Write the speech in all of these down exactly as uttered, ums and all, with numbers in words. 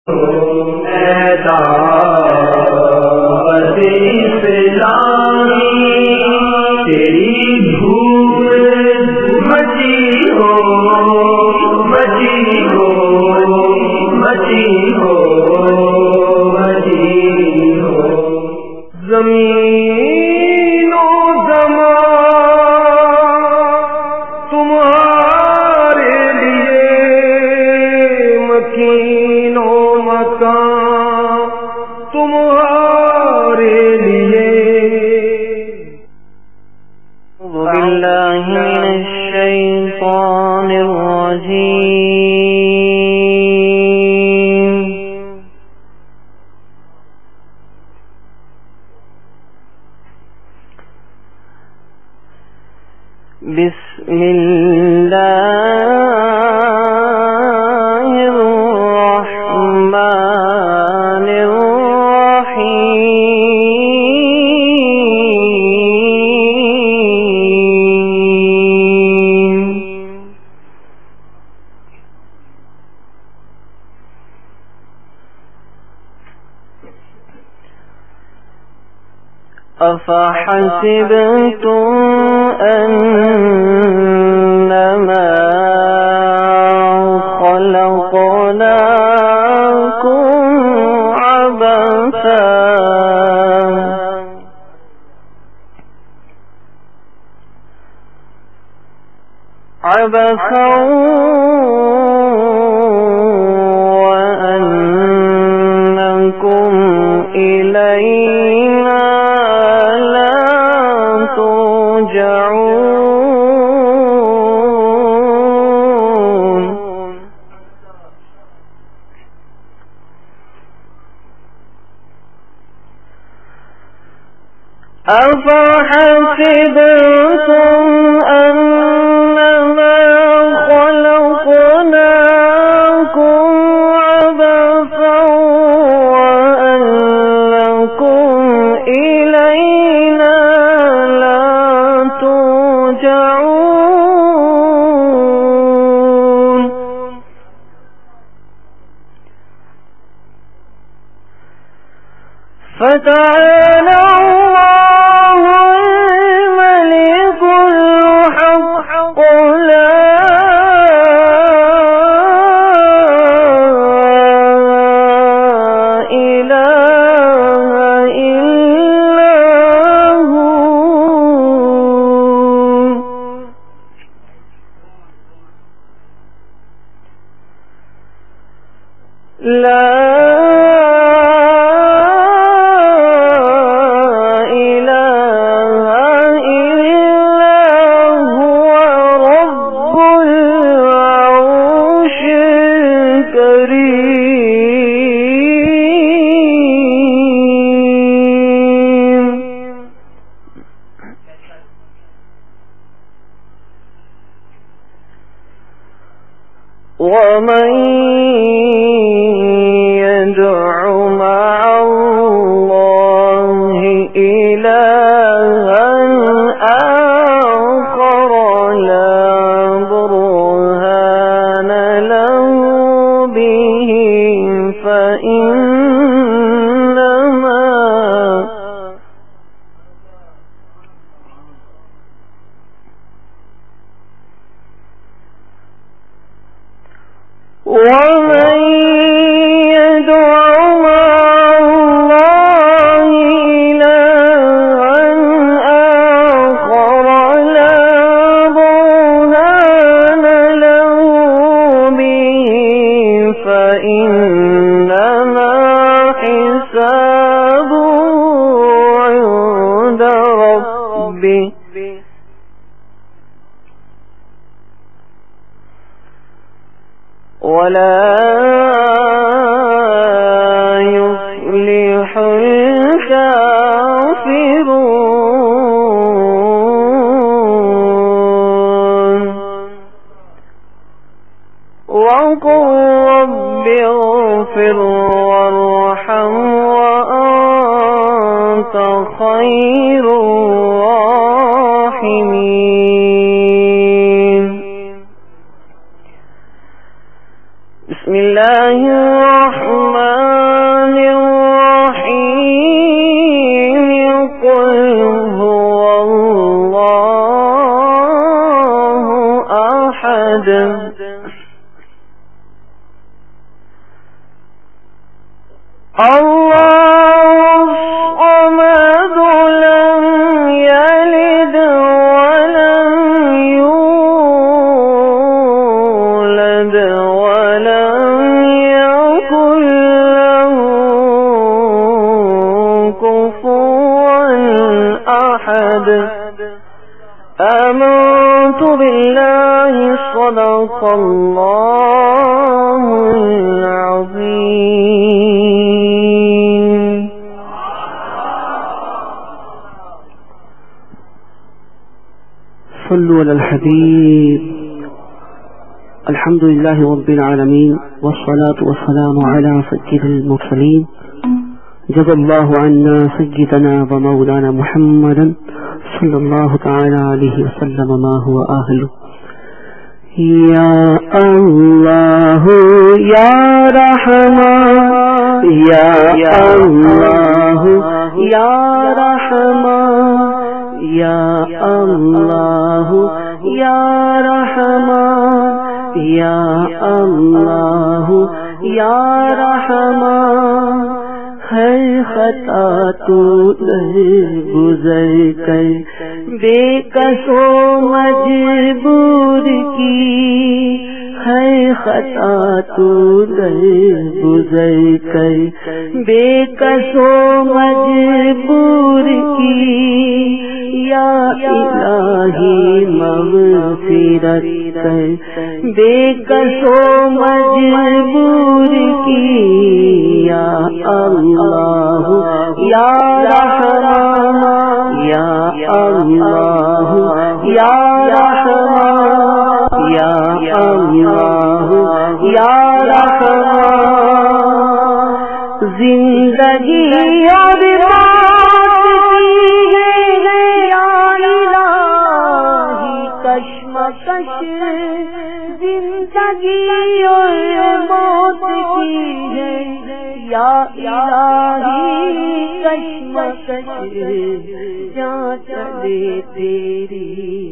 أفحسبتم أنما خلقناكم عبثا عبثا وأنكم إلينا ترجعون. أفحسبتم أنما خلقناكم عبثا وأنكم إلينا لا ترجعون. فتعالى الله الملك الحق لا إله إلا هو. لا ومن يدع مع الله إلها آخر لا برهان له به فإنما ومن يدع مع الله إلها آخر لا برهان له به فإنما حسابه عند ربه ولا يفلح الكافرون. وقل رب اغفر وارحم وأنت خير الراحمين. بسم الله الرحمن الله الصمد لم يلد ولم يولد ولم يكن له كفوا أحد. آمنت بالله صدق الله العظيم. صلوا على الحبيب. الحمد لله رب العالمين والصلاة والسلام على سيد المرسلين. جزا الله عنا سيدنا ومولانا محمدا صلى الله تعالى عليه وسلم ما هو أهله. يا الله يا رحمن يا الله يا رحمن يا الله يا رحمن يا الله يا رحمن. ہر خطا تو در گزر کر بے کسو مجبور کی. ہر خطا تو در گزر کر بے کسو مجبور کی. یا الہی مغفرت کر بے کسو مجبور کی. یا اللہ یا رحمان یا اللہ یا رحمان یا اللہ یا رحمان. زندگی اور موت کی یا الہی کشمکش. زندگی اور موت کی ہے یا الہی کشمکش. جہاں چلے تیری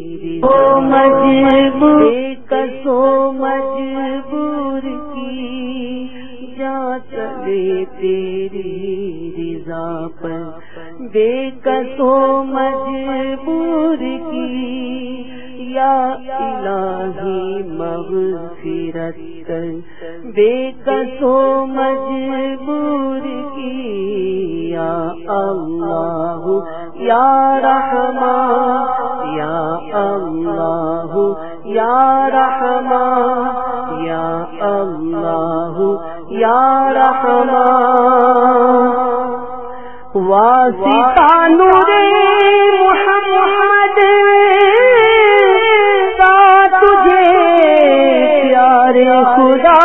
مجبور کسو مجبور کی. جہاں چلے تیری رضا پر بے کسو مجبور کی. یا الہی مغفرت کر بے کسو مجبور کی. یا اللہ یا رحمان یا اللہ یا رحمان یا اللہ یا رحمان. واسطہ نور محمد خدا.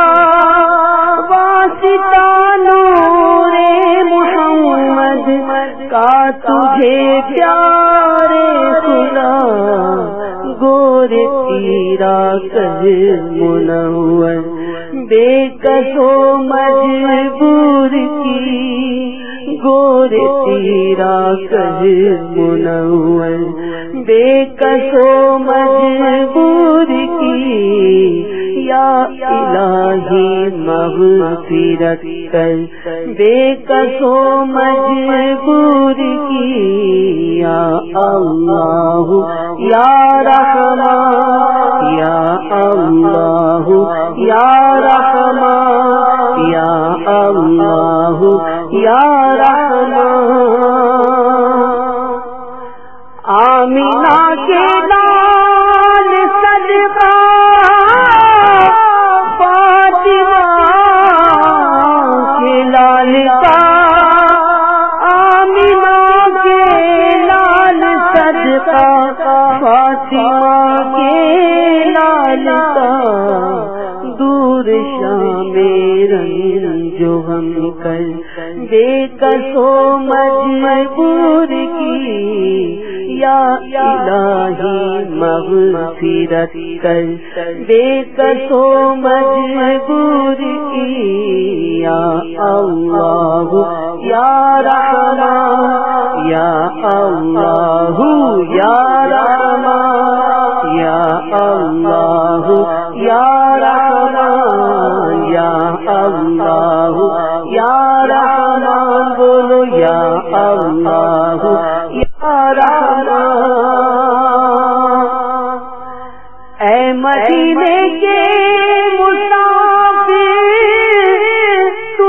واسطہ نور محمد کا تجھے پیارے خدا. گور تیرا کر منور بے کسو مجبور کی. گور تیرا کر منور بے کسو مجبور کی. یا الہی مغفرت کر بے کسو مجبور کی. یا اللہ یا رحمان یا اللہ یا رحمان یا اللہ یا رحمان. آمینہ کے لال صدقہ فاطمہ کے لال کا. دور شام رنج و غم کر بے کسو مجبور کی. یا الہی مغفرت کر بے کسو مجبور کی. یا اللہ یا رحمان یا اللہ یا رحمان یا اللہ یا رحمان یا اللہ یا رحمان. اللہ یا رحمان، اے مدینے کے مسافر تو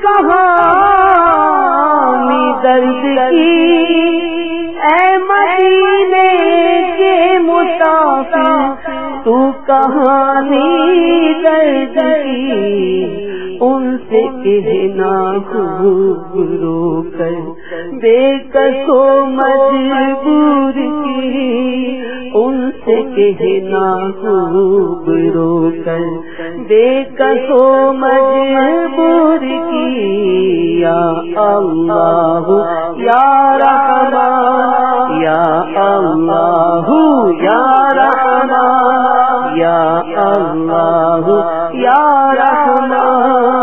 کہانی درد کی، اے مدینے کے مسافر تو کہانی درد کی، ان سے کہنا خوب رو کر بے کس و مجبور کی، ان سے کہنا خوب رو کر بے کس و مجبور کی، یا اللہ یا رحمان، یا اللہ یا رحمان، یا اللہ یا رحمان،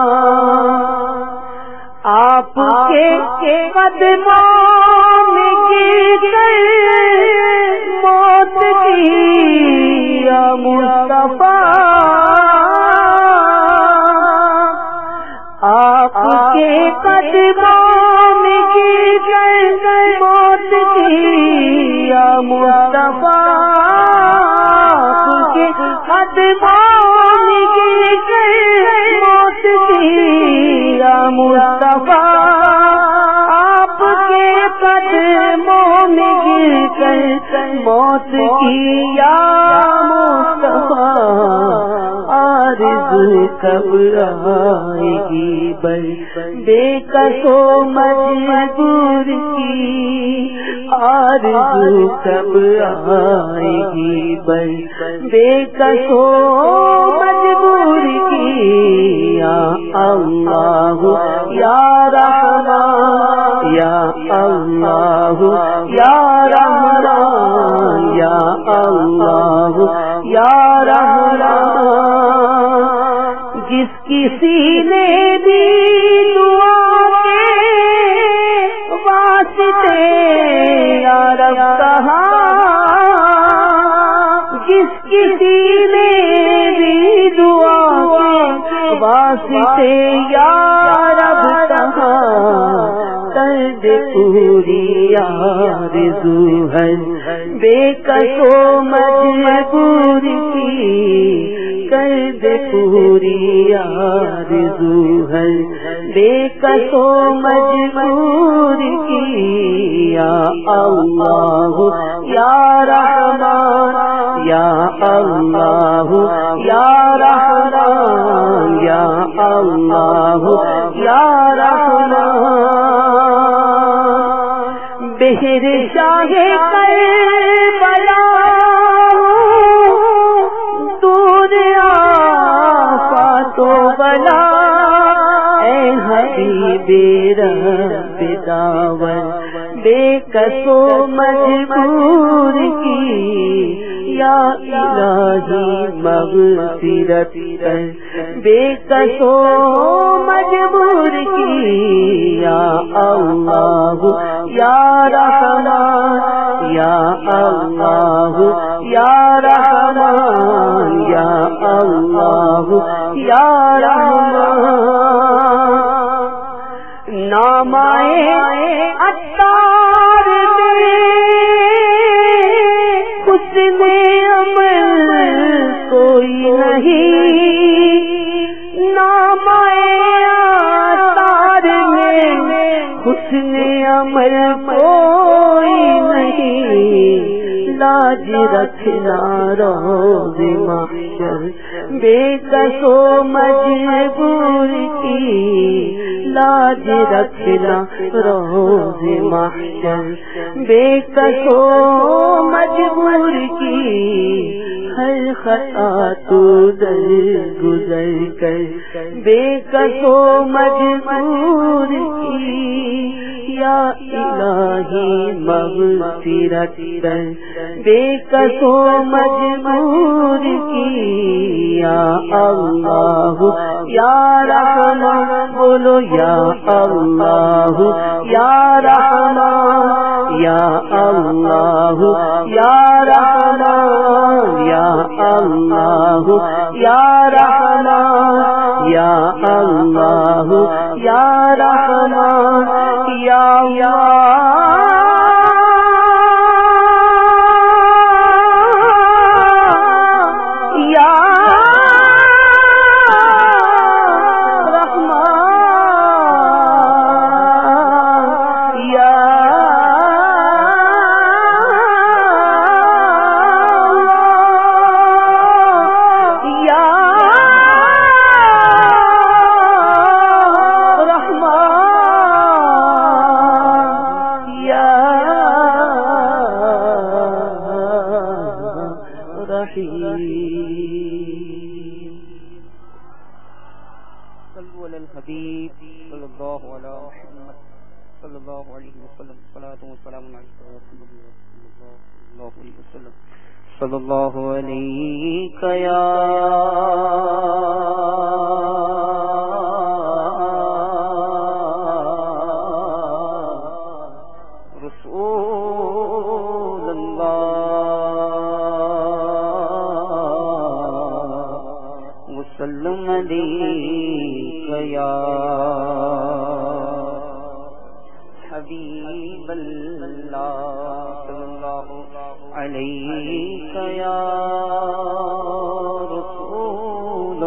آپ کے قدموں میں گر کر موت کی یا مصطفیٰ، آپ کے قدموں میں گر کر موت کی یا مصطفیٰ، کے قدموں میں گر کر موت کی یا مصطفیٰ، آپ کے قدموں میں گر کر موت کی یا مصطفیٰ، آرزو کب آئے گی بل بے کس و مجبور کی، آرزو کب آئے گی بل بے کس و مجبور کی، یا اللہ یا رحمان، یا اللہ یا رحمان، یا اللہ یا رحمان، جس کسی نے بھی دعا کے واسطے یا رب کہا، جس کسی نے بھی دعا کے واسطے یا رب کہا، درد پوری آرزو ہے بے کس و مجبور کی، درد پوری آرزو ہے بے کس و مجبور کی، یا اللہ یا رحمان، یا اللہ یا رحمان، یا اللہ یا رحمان، بہر شاہ کربلا دور آفات و بلا، اے حبیب رب داور بے کس و مجبور کی، یا الہی مغفرت کر بے کس و مجبور کی، یا اللہ یا رحمان، یا اللہ یا رحمان، یا اللہ یا رحمان، نام آئے اتار میں حسن عمل کوئی نہیں، نام اتار میں حسن عمل کوئی نہیں، لاج رکھنا روز محشر بے کس و مجبور کی، لاج رکھنا روز محشر بے کس و مجبور کی، ہر خطا تو در گزر کر بے کس و مجبور کی، یا الہی مغفرت کر بے کس و مجبور کی، یا اللہ یا رحمان، بولو یا اللہ یا رحمان، یا اللہ یا رحمان، یا اللہ یا رحمان، یا اللہ یا رحمان، یا صلی اللہ علیہ یا رسول اللہ وسلم علیہ یا حبیب اللہ صلی اللہ علیک یا رسول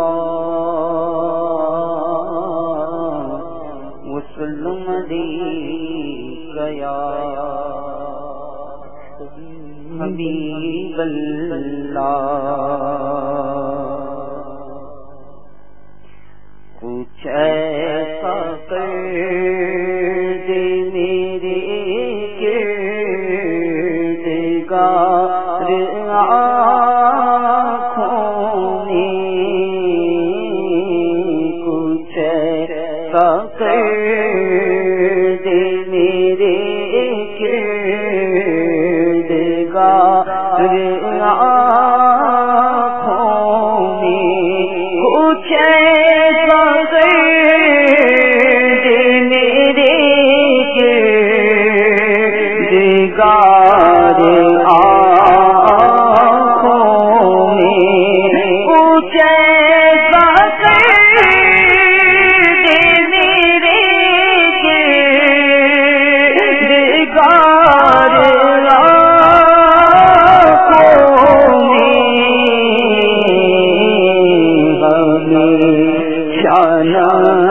اللہ وسلم علیک یا حبیب اللہ کچھ ایسا کر دے میرے گردگار آنکھوں میں کچھ ایسا کر دے میرے گردگار آنکھوں میں کچھ ایسا کر دے میرے گردگار آنکھوں میں کچھ ایسا کر دے میرے گردگار آنکھوں میں ہمیں شانہ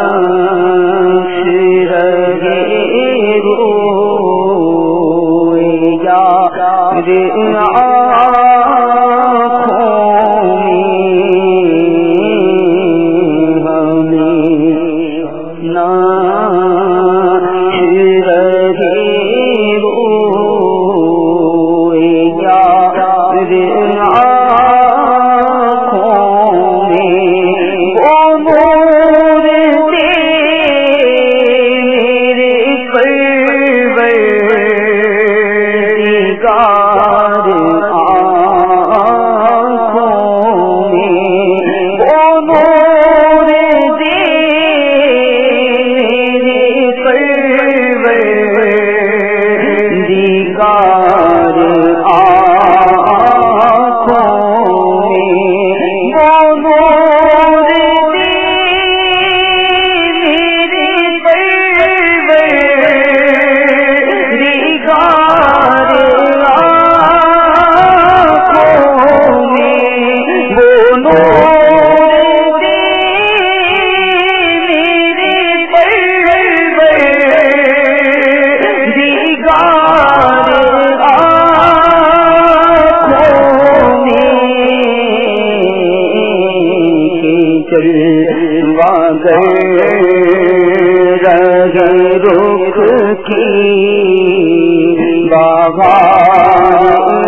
رخ کی بہار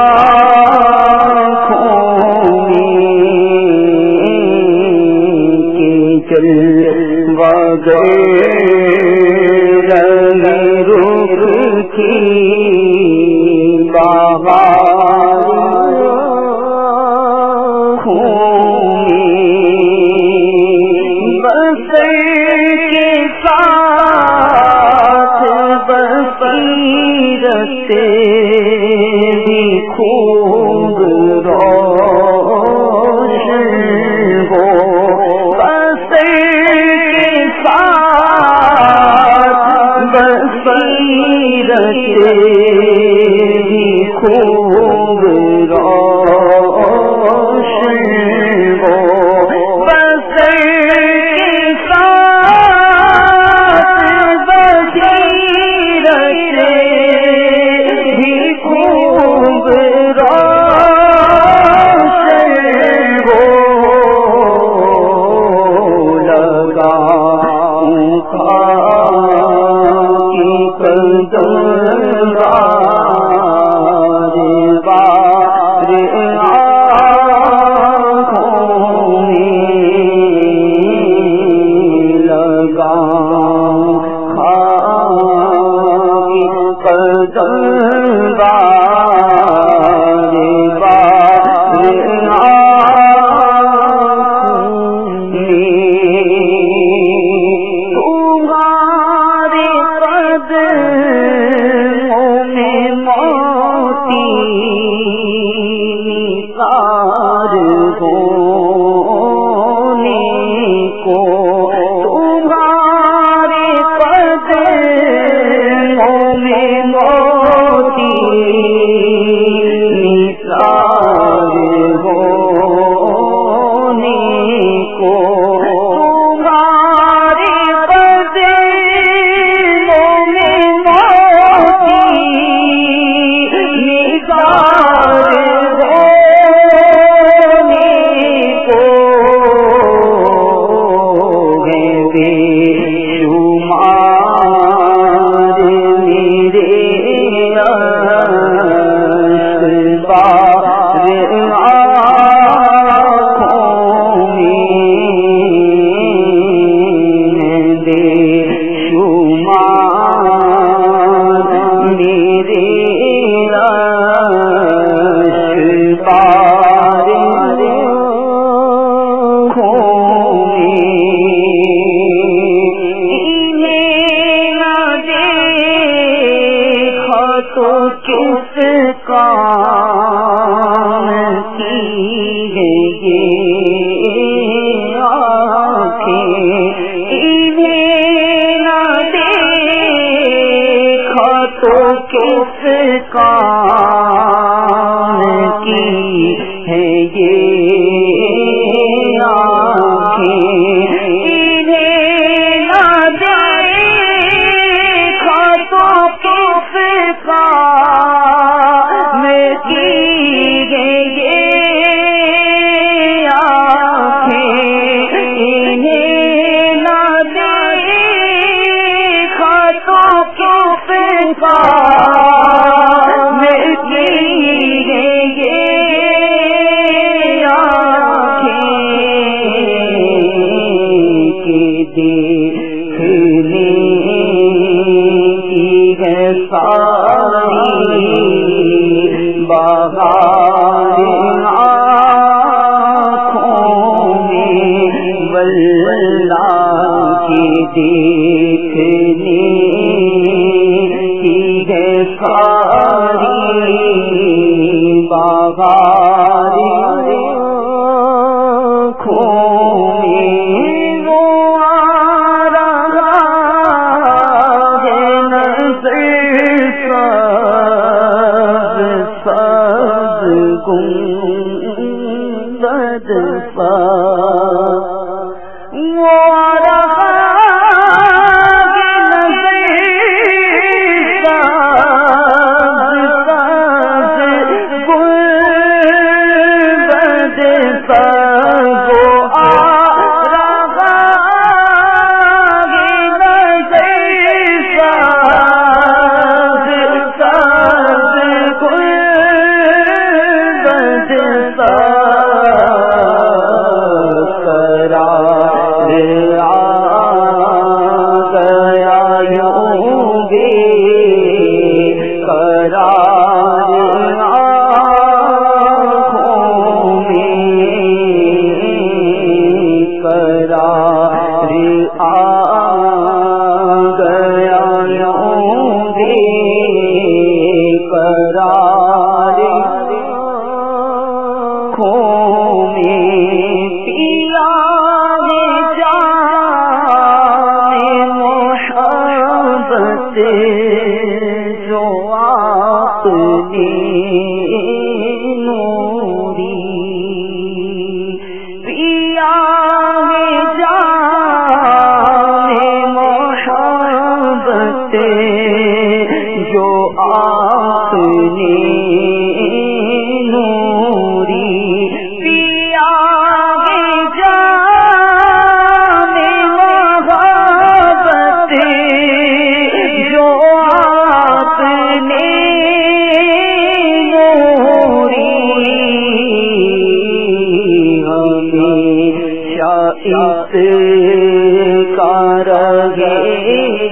آنکھوں میں کہ چل وغیر رخ کی بہار تیری خوب روشن ہو بس کے ساتھ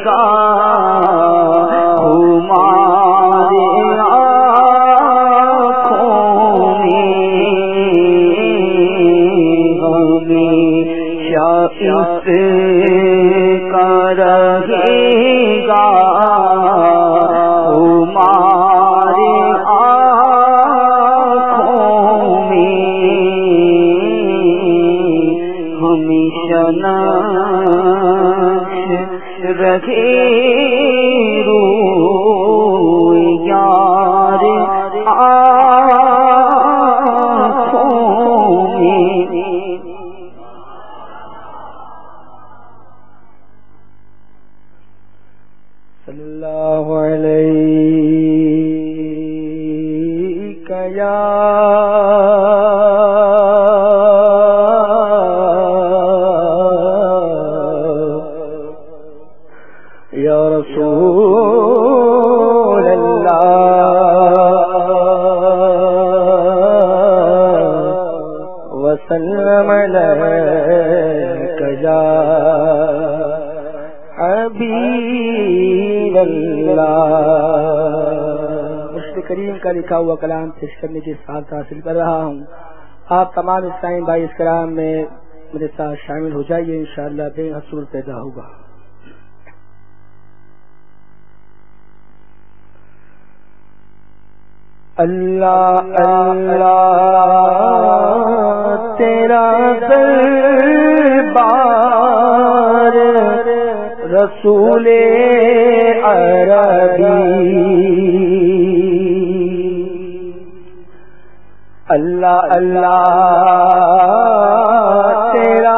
گا ہمارے آنکھوں میں ہمیشہ اس کا رہے گا ہمارے آنکھوں میں ہمیشہ نقش رہے روی یار آنکھوں میں صلی اللہ علیہ یا یا رسول اللہ وسلم علیک یا حبیب اللہ. مشت کریم کا لکھا ہوا کلام پیش کرنے کی سعادت حاصل کر رہا ہوں. آپ تمام اسلامی بھائی اس کرام میں میرے ساتھ شامل ہو جائیے، انشاءاللہ بے حصول پیدا ہوگا. اللہ اللہ تیرا دربار رسول عربی، اللہ اللہ تیرا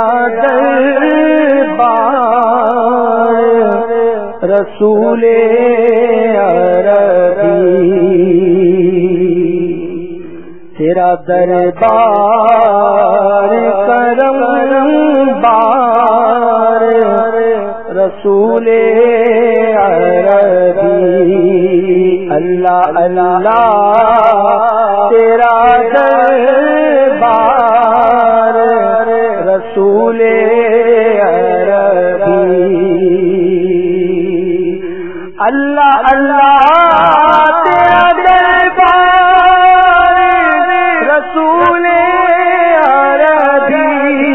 دربار رسول عربی، تیرا دربار کرم بار رسول عربی، اللہ اللہ تیرا دربار رسول عربی، اللہ اللہ تیرا دربار رسول عربی،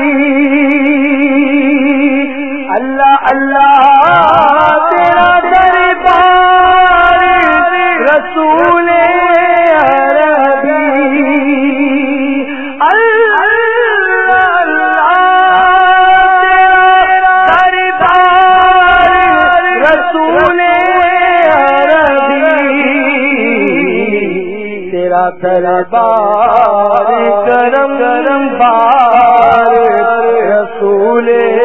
اللہ اللہ تیرا دربار رسول عربی، اللہ اللہ تیرا دربار رسول تیرا دربار کرم کرم بار رسول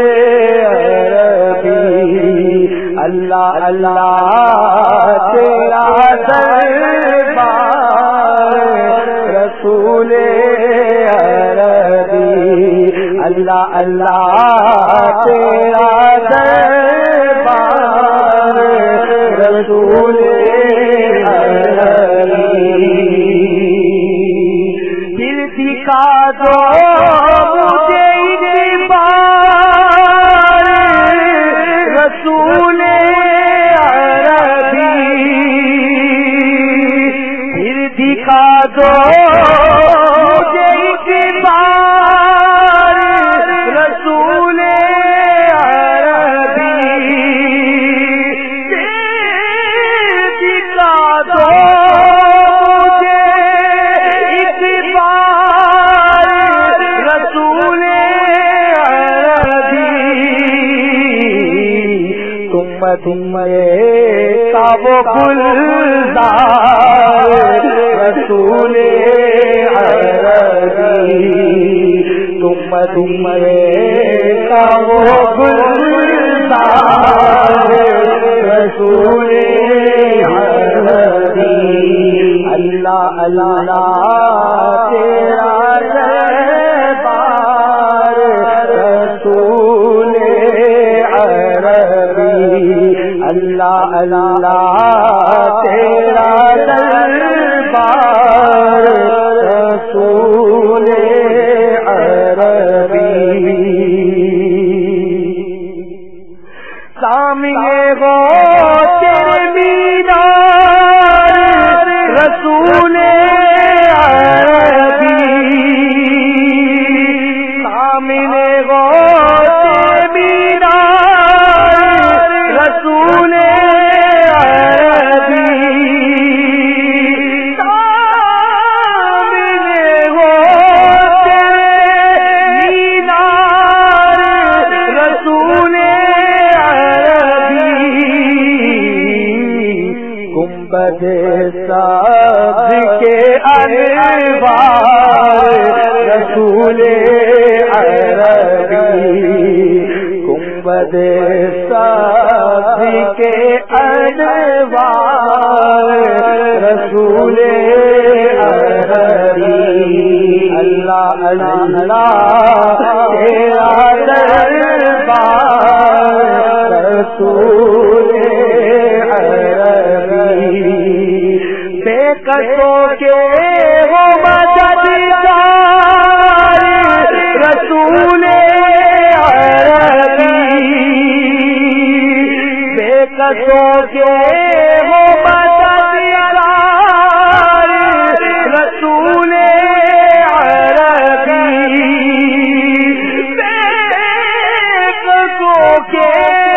عربی، اللہ اللہ تیرا دربار رسول عربی، اللہ اللہ تیرا دربار رسول دکھا دو مجھے ایک بار رسول عربی، پھر دکھا دو مجھے ایک بار رسول عربی، پھر دکھا دو تمہارے کا وہ گلزار رسول عربی، تم تمہارے کا وہ گلزار رسول عربی، اللہ اللہ تیرا دربار رسول اللہ اللہ تیرا دربار رسول عربی، سامنے ہو تیرے مینار رسول عربی، سامنے ہو تیرے مینار رسول عربی، سامنے ہو تیرے مینار رسول گنبد سبز کے انوار رسول عربی، گنبد سبز کے انوار رسول عربی، اللہ اللہ تیرا دربار رسول بے کسوں کے وہ مددگار رسول عربی، بے کسوں کے وہ مددگار رسول عربی، بے کسوں کے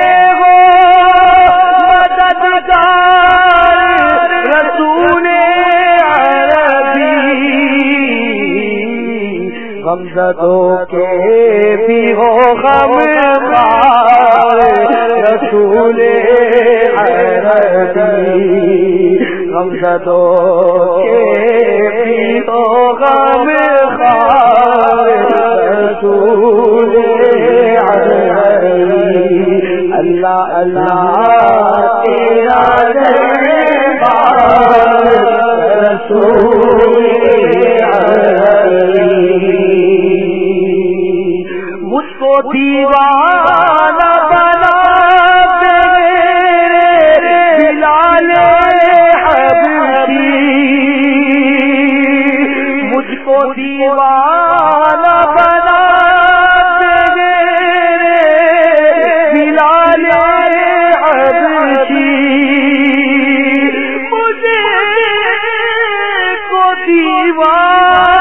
غمزدوں کے بھی ہو غم خار رسول عربی، غمزدوں کے بھی ہو غم خار رسول عربی، اللہ اللہ تیرا دربار رسول مجھ کو دیوانہ بنا دے بلال حبشی، مجھ کو دیوانہ بنا دے بلال حبشی، مجھے کو دیوانہ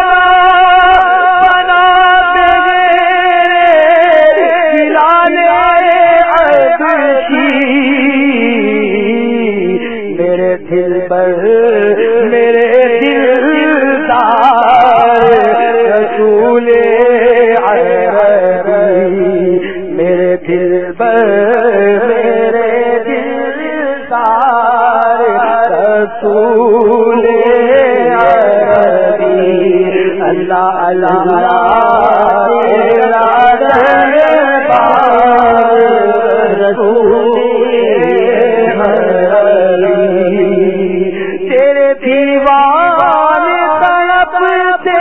دل پر میرے دلدار رسول عربی، میرے دل پر میرے دلدار رسول عربی، اللہ اللہ تیرا دربار رسول تیرے دیوان تڑپتے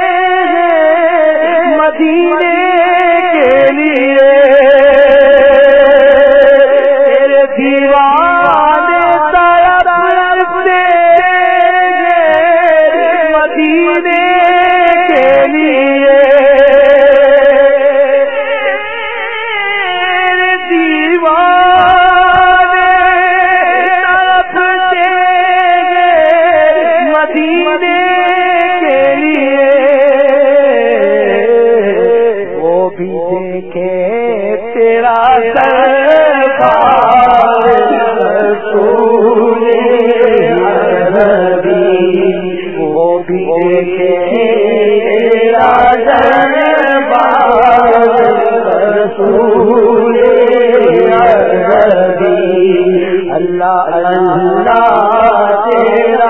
مدینے کے لیے، تیرے دیوان تڑپتے مدینے کے لیے، تیرے دیوان مدینے کے لیے، وہ بھی دیکھے تیرا دربار رسول عربی، وہ بھی دیکھے تیرا دربار رسول عربی، اللہ اللہ تیرا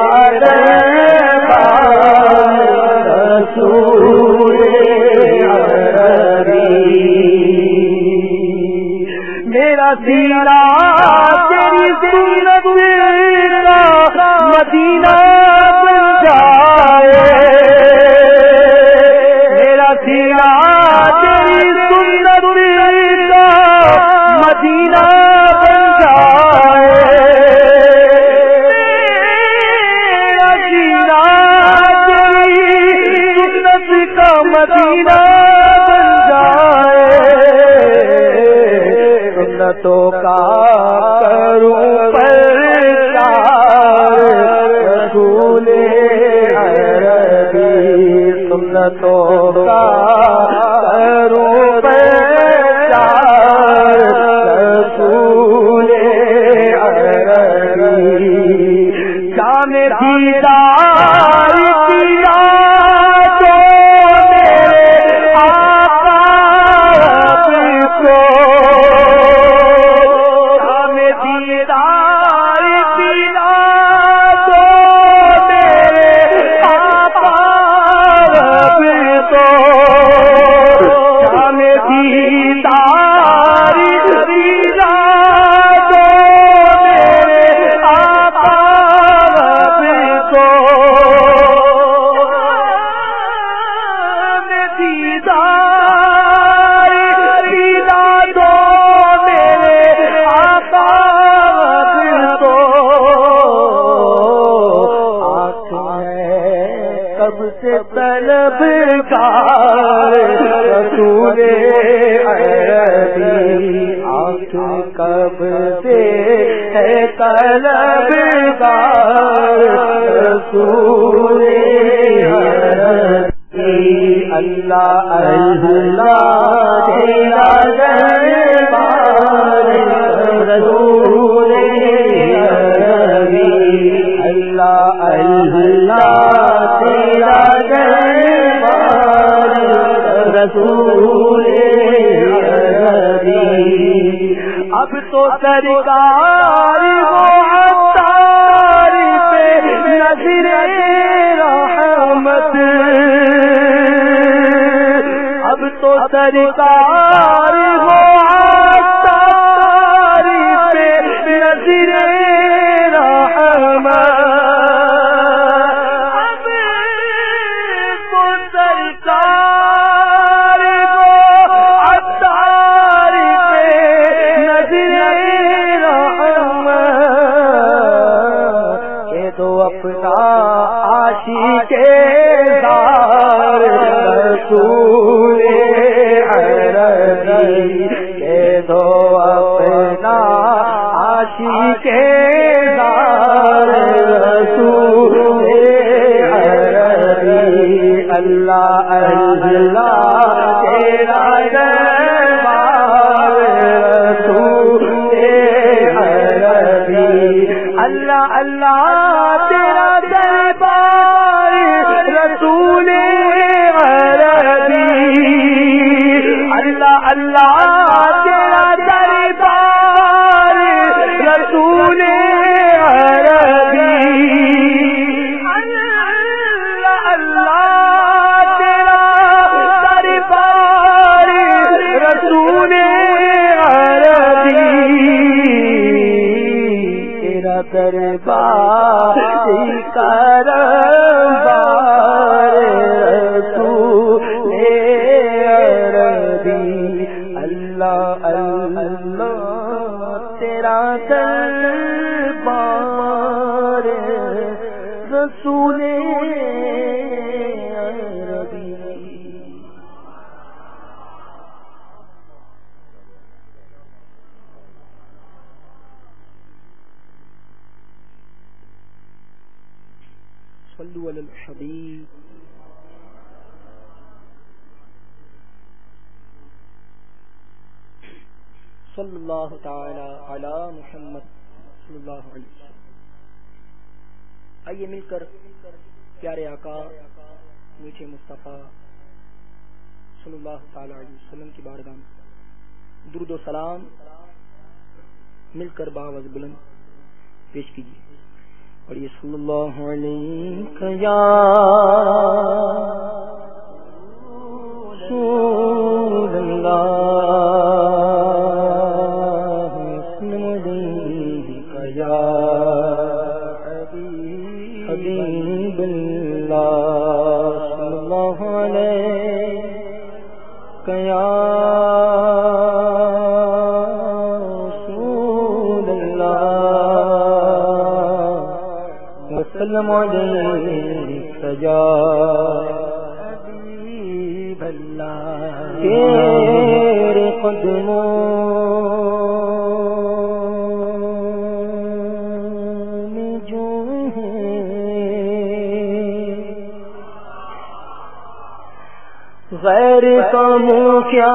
رسول عربی، میرا سینہ تیری سنت کا مدینہ بن جائے، میرا سینہ تیری سنت کا مدینہ بن جائے، میرا سینہ کا مدینہ بن جائے، سنتوں کا کروں پرچار رسول عربی سنتوں کا کروں پرچار رسول عربی جام دیدار کیا تو میرے آقا کو جام دیدار کیا تو میرے آقا کو جام دیدار کیا تو میرے آقا طلبگار رسول عربی آنکھ کب سے ہے طلبگار رسول عربی اللہ اللہ تیرا دربار رسول عربی اللہ اللہ تیرا دربار رسول عربی اب تو سرکار وہ عطار پہ نظر رحمت اب تو سرکار وہ عطار پہ نظر رحمت عاشق زار رسول عربی کے دو اپنا عاشق زار رسول عربی اللہ اللہ تیرا دربار رسول عربی اللہ اللہ تیرا دربار رسول عربی اللہ اللہ تیرا دربار رسول عربی اللہ اللہ تیرا دربار رسول عربی تیرا دربار کرم بار رسول عربی اللہ اللہ تیرا دربار رسول عربی صلوا علی الحبیب صلی اللہ تعالی علی محمد صلی اللہ علیہ وسلم. آئیے مل کر پیارے آقا میٹھے مصطفیٰ صلی اللہ تعالی علیہ وسلم کی بارگاہ میں درود و سلام مل کر باوز بلند پیش کیجیے. پڑھیے صلی اللہ علیہ یا رسول اللہ یا حبیب اللہ صلی اللہ علیہ یا وسلم علیک یا حبیب اللہ تیرے قدموں غیر کا منہ کیا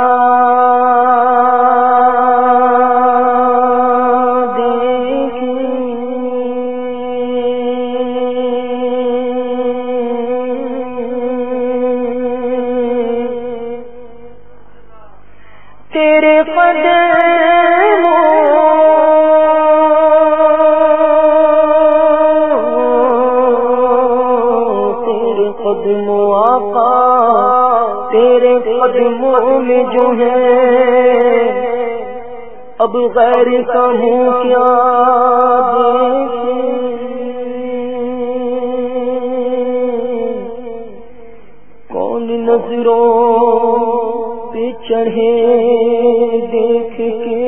تیرے قدموں تیرے قدموں آقا تیرے قدموں میں جو ہے اب غیر کا ہوں کیا کون نظروں پہ چڑھے دیکھ کے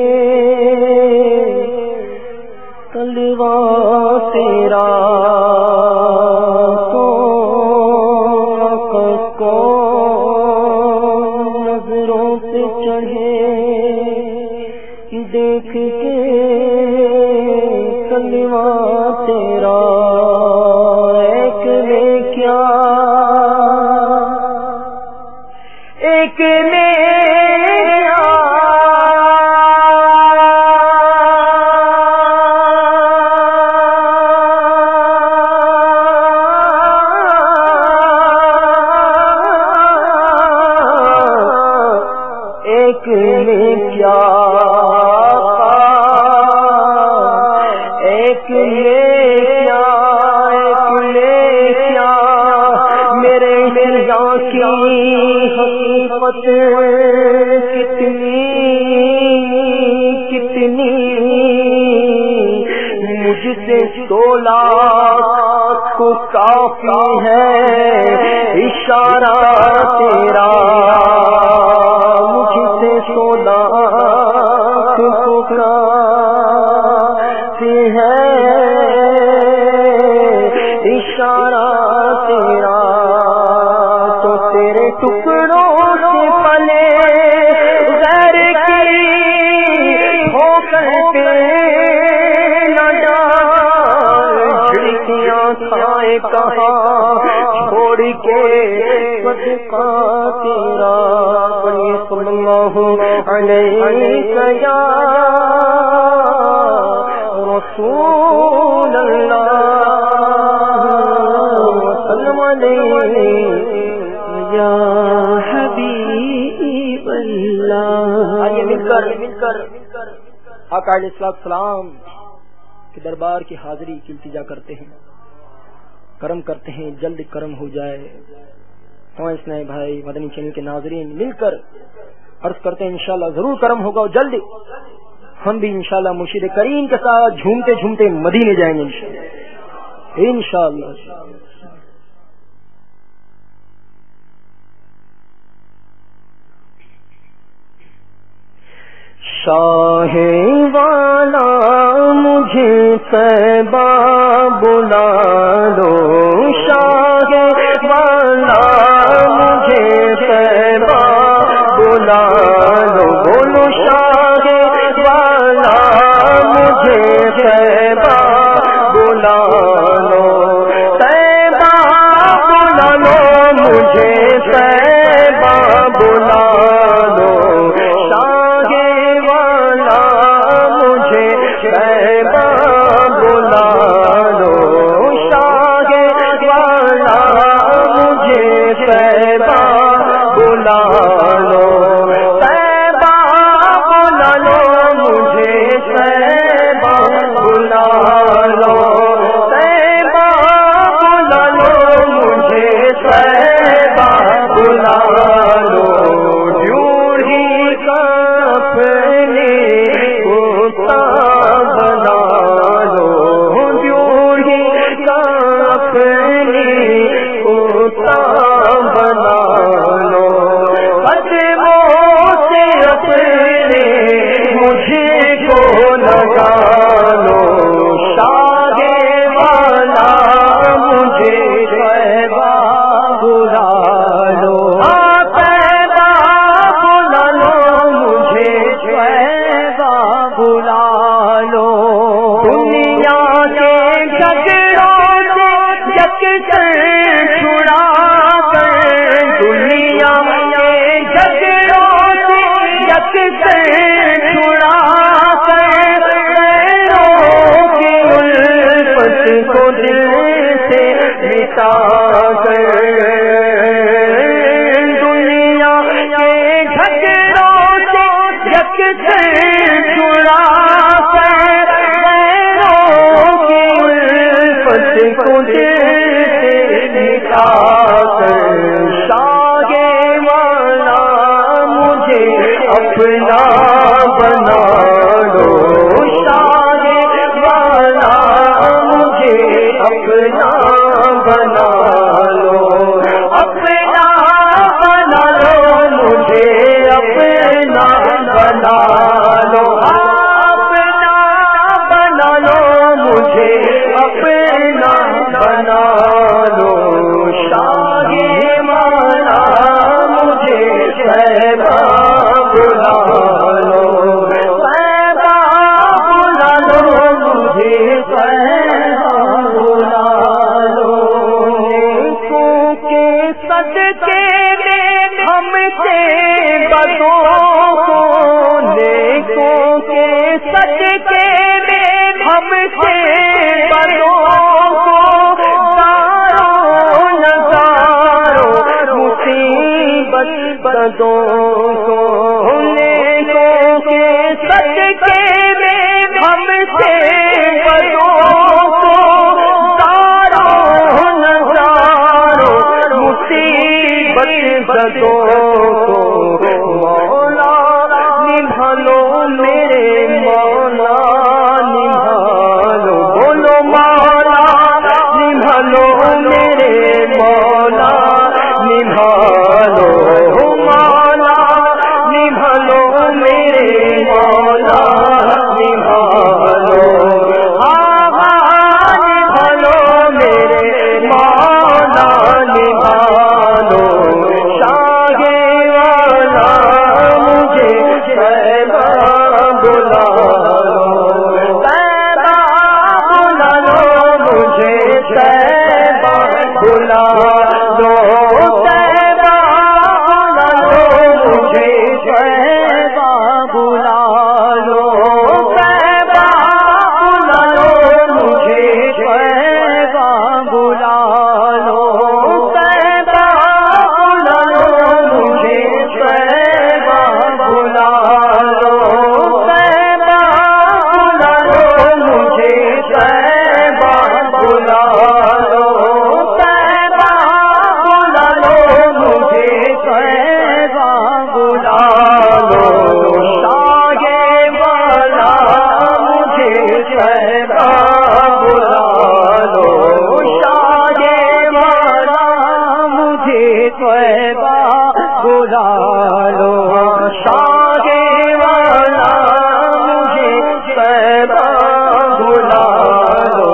تلوا تیرا کو نظروں پہ چڑھے دیکھ کے تلوا تیرا ایک میں کیا ایک میں کتنی کتنی مجھ سے سولہ کو کافی ہے اشارہ تیرا مجھ سے سولہ کو کافی ہے اشارہ تیرا تو تیرے ٹکڑوں کہاں چھوڑ کے صدقہ تیرا پڑھیے صلی اللہ علیہ یا رسول اللہ وسلم علیہ یا حبیب اللہ. آئیے مل کر مل کر آقا علیہ السلام کے دربار کی حاضری کی التجا کرتے ہیں، کرم کرتے ہیں جلد کرم ہو جائے. تو اس نے بھائی مدنی چینل کے ناظرین مل کر عرض کرتے ہیں انشاءاللہ ضرور کرم ہوگا اور جلد ہم بھی انشاءاللہ مرشد کریم کے ساتھ جھومتے جھومتے مدینے جائیں گے انشاءاللہ انشاءاللہ. شاہ والا مجھے طیبہ بلا لو، شاہ والا مجھے طیبہ بلا لو، بولو شاہ والا مجھے طیبہ بلا لو، طیبہ بلا لو مجھے طیبہ بلا لو، طیبہ بلا کو دل سے مٹا کر دنیا کے جھگڑوں سے یکسر چھڑا کر غیروں کی الفت کو دل سے مٹا کر شاہ والا مجھے اپنا بنا لو، شاہ والا مجھے اپنا بنا لو، اپنا بنا لو مجھے اپنا بنا لو، اپنا بنا لو مجھے اپنا بنا لو، شاہ والا مجھے صحبا بلا لو، صحبا بلا لو مجھے صحبا بلا لو، کیونکہ صدقے میں ہم سے بدوں کو، نیکوں کے صدقے میں ہم سے بدوں کو داروں نظاروں مصیبت بدوں کو، نیکوں کے صدقے میں ہم سے بدوں کو داروں نظاروں مصیبت بدوں کو، مولا نبھا لو میرے مولا نبھا لو، بولو مولا نبھا لو میرے مولا نبھا لو، مولا نبھا لو میرے مولا نبھا لو، آہا نبھا لو میرے مولا نبھا لو، شاہ والا مجھے صحبا بلا لو، صحبا بلا لو مجھے صحبا بلا لو، صحبا بلا لو مجھے صحبا بلا لو، صحبا بلا لو مجھے صحبا بلا لو، صحبا بلا لو مجھے صحبا بلا لو، صحبا بلا لو مجھے صحبا بلا لو، صحبا بلا لو مجھے صحبا بلا لو، شاہ والا مجھے صحبا بلا لو، شاہ والا مجھے صحبا بلا لو، شاہ والا مجھے صحبا بلا لو،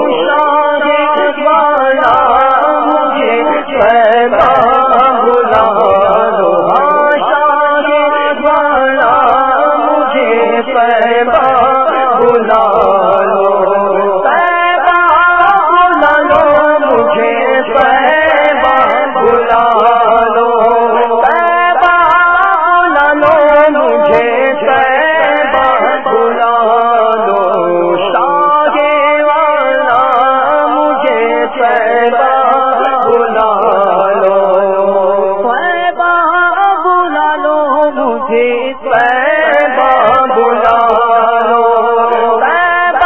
شاہ والا مجھے صحبا بلا لو، ہاں شاہ والا مجھے صحبا بلا لو، صحبا بلا لو مجھے صحبا بلا لو، صحبا بلا لو مجھے صحبا بلا لو، شاہ والا مجھے صحبا بلا لو، صحبا بلا لو مجھے صحبا بلا لو، صحبا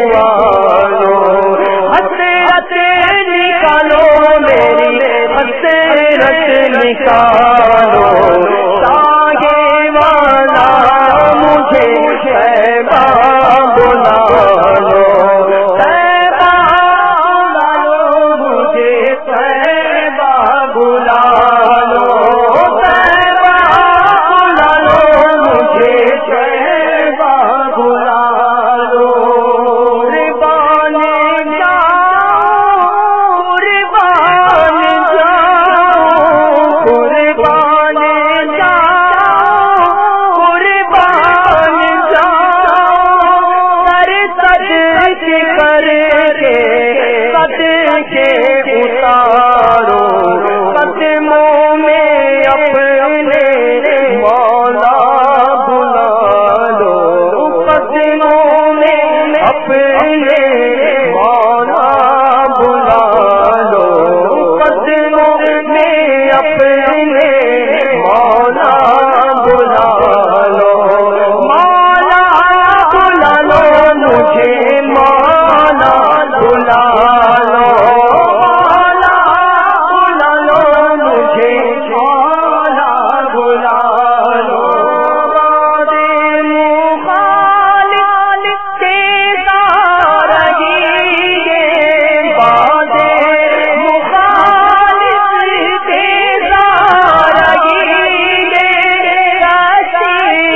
والوں حسرت نکالو میری حسرت نکالو سایے والا مجھے شیبہ بلا لو شیبہ بلا لو مجھے شیبہ بلا لو شیبہ بلا لو مجھے شیبہ بلا لو قربان جاؤ قربان جاؤ قربان جاؤ قربان جاؤ سر صدقے کر کے صدقے اتارو قدموں میں اپنے مولا بلا لو قدموں میں اپنے مولا بلا لو قدموں میں اپنے مولا بلا لو مولا بلا لو مجھے مولا بلا لو مولا بلا لو مجھے مولا بلا لو بادے مخالف تیزا رہی گے بادے مخالف تیزا رہی گے کیسی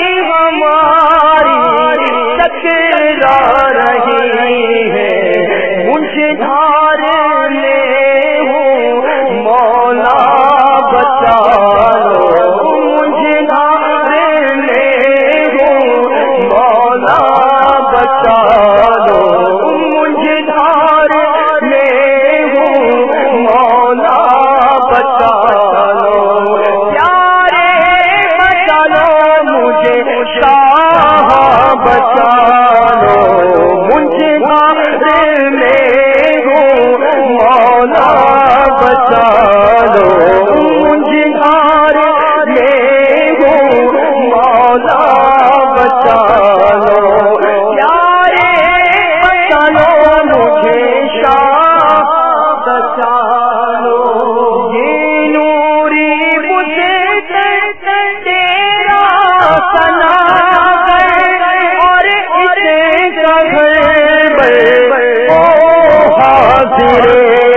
ہماری ٹکرا رہی ہے مجھے دھار میں ہوں مولا بچا لو مجھے دھار میں ہوں مولا بچا لو مجھے دھار میں ہوں مولا بچا لو پیارے بچا لو مجھے شاہ بچا لو مجھے دھار میں ہوں مولا بچا لو مجھے دھار میں ہوں مولا بچا لو پیارے بچا لو مجھے شاہ بچا لو یہ نوری مجھے تیرا سنا اور اسے حاضر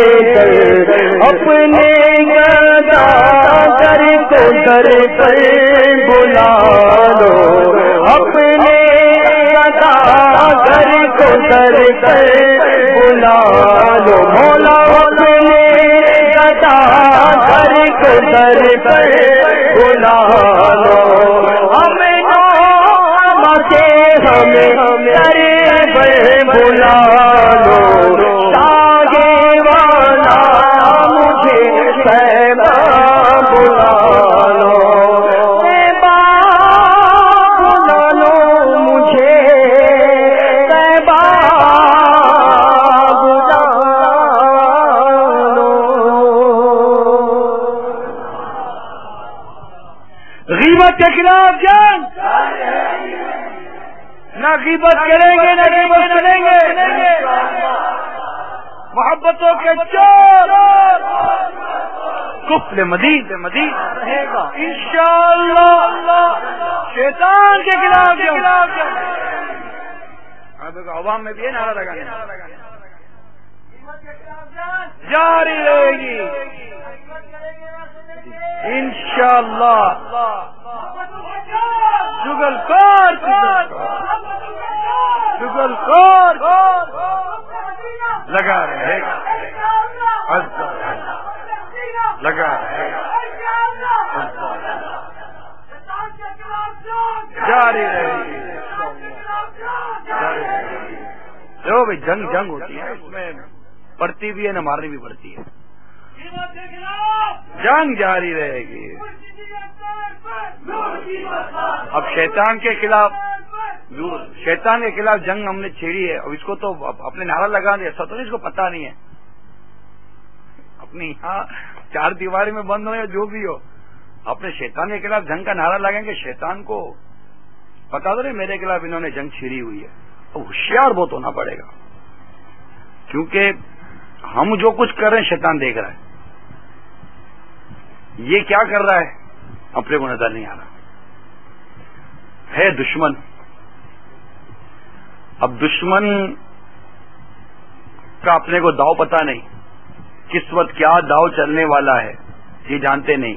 اپنے گدا کر کو در پر بلا لو اپنے گدا کر کو در پر بلا لو مولا اپنے گدا کر کو در پر بلا لو ہمیں نام سے ہمیں در پر بلا لو ساگے والا مجھے شیبہ بلا لو شیبہ بلا لو مجھے شیبہ بلا لو غیبت کے خلاف جنگ نہ غیبت کریں گے نہ غیبت کریں گے محبتوں کے چور کفر مزید مزید رہے گا انشاءاللہ شیطان کے خلاف عوام میں بھی ہے نعرہ لگانے جاری رہے گی انشاءاللہ جگل کار جگل کار لگا رہے گا لگا رہے گا جاری رہے گی دیکھو بھائی جنگ جنگ ہوتی ہے اس میں پڑتی بھی ہے نہ مارنی بھی پڑتی ہے جنگ جاری رہے گی اب شیطان کے خلاف شیطان کے خلاف جنگ ہم نے چھیڑی ہے اب اس کو تو اپنے نعرہ لگا دیا ایسا تو نہیں اس کو پتا نہیں ہے اپنی یہاں چار دیواری میں بند ہو یا جو بھی ہو اپنے شیطان کے خلاف جنگ کا نعرہ لگائیں گے شیطان کو پتا تو نہیں میرے خلاف انہوں نے جنگ چھیڑی ہوئی ہے ہوشیار بہت ہونا پڑے گا کیونکہ ہم جو کچھ کر رہے ہیں شیطان دیکھ رہا ہے. یہ کیا کر رہا ہے اپنے کو نظر نہیں آ رہا ہے. دشمن. اب دشمن کا اپنے کو داؤ پتہ نہیں، کس وقت کیا داؤ چلنے والا ہے یہ جانتے نہیں.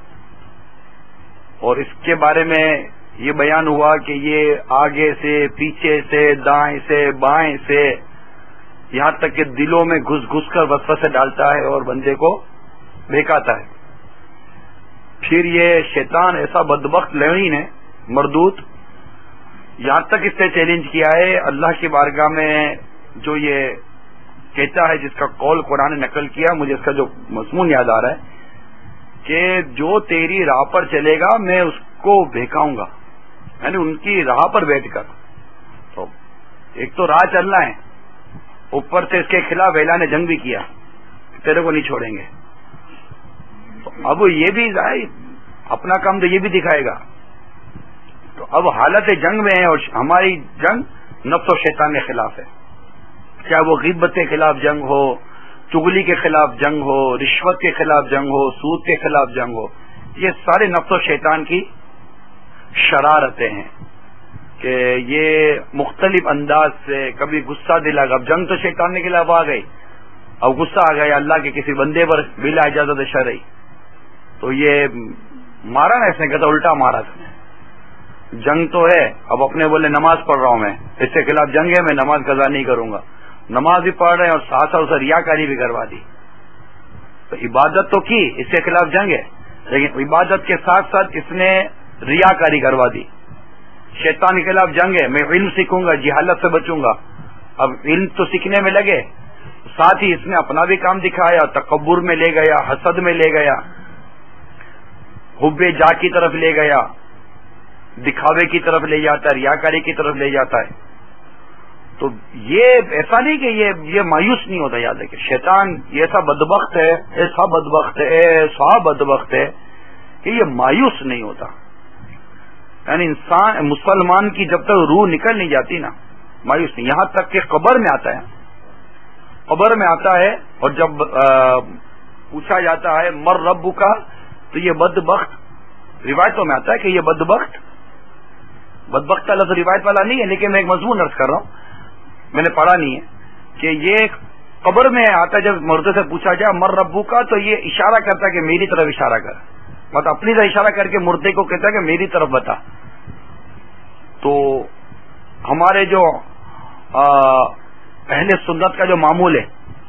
اور اس کے بارے میں یہ بیان ہوا کہ یہ آگے سے، پیچھے سے، دائیں سے، بائیں سے، یہاں تک کہ دلوں میں گھس گھس کر وسوسے ڈالتا ہے اور بندے کو بہکاتا ہے. پھر یہ شیطان ایسا بدبخت لعین ہے، مردود، یہاں تک اس نے چیلنج کیا ہے اللہ کی بارگاہ میں. جو یہ کہتا ہے، جس کا قول قرآن نے نقل کیا، مجھے اس کا جو مضمون یاد آ رہا ہے کہ جو تیری راہ پر چلے گا میں اس کو بہکاؤں گا، یعنی ان کی راہ پر بیٹھ کر. تو ایک تو راہ چلنا ہے، اوپر سے اس کے خلاف اعلان جنگ بھی کیا، تیرے کو نہیں چھوڑیں گے. تو اب یہ بھی اپنا کام تو یہ بھی دکھائے گا. تو اب حالت جنگ میں ہے، اور ہماری جنگ نفس و شیطان کے خلاف ہے. چاہے وہ غیبت کے خلاف جنگ ہو، چغلی کے خلاف جنگ ہو، رشوت کے خلاف جنگ ہو، سود کے خلاف جنگ ہو، یہ سارے نفس و شیطان کی شرارتیں ہیں کہ یہ مختلف انداز سے کبھی غصہ دلا گا. اب جنگ تو شیطان کے خلاف آ گئی، اب غصہ آ گیا اللہ کے کسی بندے پر بلا اجازت شرعی، تو یہ مارا نا، اس نے کہتا الٹا مارا تھا. جنگ تو ہے، اب اپنے بولے نماز پڑھ رہا ہوں میں، اس کے خلاف جنگ ہے، میں نماز قضا نہیں کروں گا. نماز بھی پڑھ رہے ہیں اور ساتھ ساتھ اسے ریاکاری بھی کروا دی. تو عبادت تو کی، اس کے خلاف جنگ ہے، لیکن عبادت کے ساتھ ساتھ اس نے ریاکاری کروا دی. شیطان کے خلاف جنگ ہے، میں علم سیکھوں گا، جہالت سے بچوں گا. اب علم تو سیکھنے میں لگے، ساتھ ہی اس نے اپنا بھی کام دکھایا، تکبر میں لے گیا، حسد میں لے گیا، حب جا کی طرف لے گیا، دکھاوے کی طرف لے جاتا ہے، ریاکاری کی طرف لے جاتا ہے. تو یہ ایسا نہیں کہ یہ یہ مایوس نہیں ہوتا. یاد ہے کہ شیطان یہ ایسا بدبخت ہے، ایسا بدبخت ہے، ایسا بدبخت ہے کہ یہ مایوس نہیں ہوتا. یعنی انسان مسلمان کی جب تک روح نکل نہیں جاتی نا، مایوس نہیں. یہاں تک کہ قبر میں آتا ہے، قبر میں آتا ہے، اور جب پوچھا جاتا ہے مر رب کا، تو یہ بدبخت روایتوں میں آتا ہے کہ یہ بدبخت بدبخت کا لفظ روایت والا نہیں ہے، لیکن میں ایک مضمون عرض کر رہا ہوں، میں نے پڑھا نہیں ہے، کہ یہ قبر میں آتا ہے. جب مردے سے پوچھا جائے مر ربو کا، تو یہ اشارہ کرتا ہے کہ میری طرف اشارہ کر، مطلب اپنی طرف اشارہ کر کے مردے کو کہتا ہے کہ میری طرف بتا. تو ہمارے جو اہل سنت کا جو معمول ہے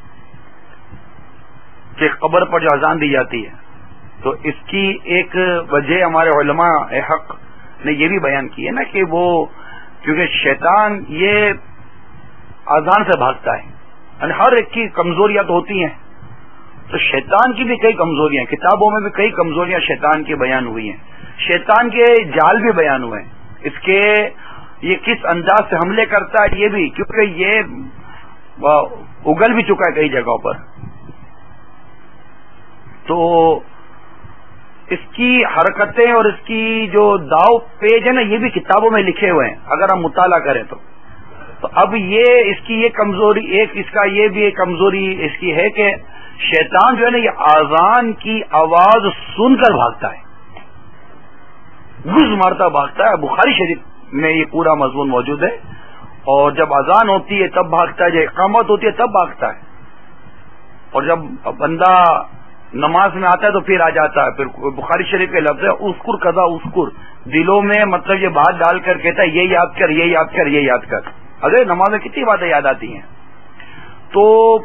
کہ قبر پر جو اذان دی جاتی ہے، تو اس کی ایک وجہ ہمارے علماء حق نے یہ بھی بیان کی ہے نا کہ وہ کیونکہ شیطان یہ اذان سے بھاگتا ہے، یعنی ہر ایک کی کمزوریاں تو ہوتی ہیں، تو شیطان کی بھی کئی کمزوریاں، کتابوں میں بھی کئی کمزوریاں شیطان کی بیان ہوئی ہیں. شیطان کے جال بھی بیان ہوئے ہیں، اس کے یہ کس انداز سے حملے کرتا ہے یہ بھی، کیونکہ یہ اگل بھی چکا ہے کئی جگہوں پر. تو اس کی حرکتیں اور اس کی جو داؤ پیج ہے نا، یہ بھی کتابوں میں لکھے ہوئے ہیں اگر ہم مطالعہ کریں تو. تو اب یہ اس کی یہ کمزوری، ایک اس کا یہ بھی ایک کمزوری اس کی ہے کہ شیطان جو ہے نا یہ اذان کی آواز سن کر بھاگتا ہے، گز مارتا بھاگتا ہے. بخاری شریف میں یہ پورا مضمون موجود ہے. اور جب اذان ہوتی ہے تب بھاگتا ہے، جب اقامت ہوتی ہے تب بھاگتا ہے، اور جب بندہ نماز میں آتا ہے تو پھر آ جاتا ہے. پھر بخاری شریف کے لفظ ہے اسکر قضا اسکر، دلوں میں مطلب یہ بات ڈال کر کہتا ہے یہ یاد کر، یہ یاد کر، یہ یاد کر. اگر نماز میں کتنی باتیں یاد آتی ہیں. تو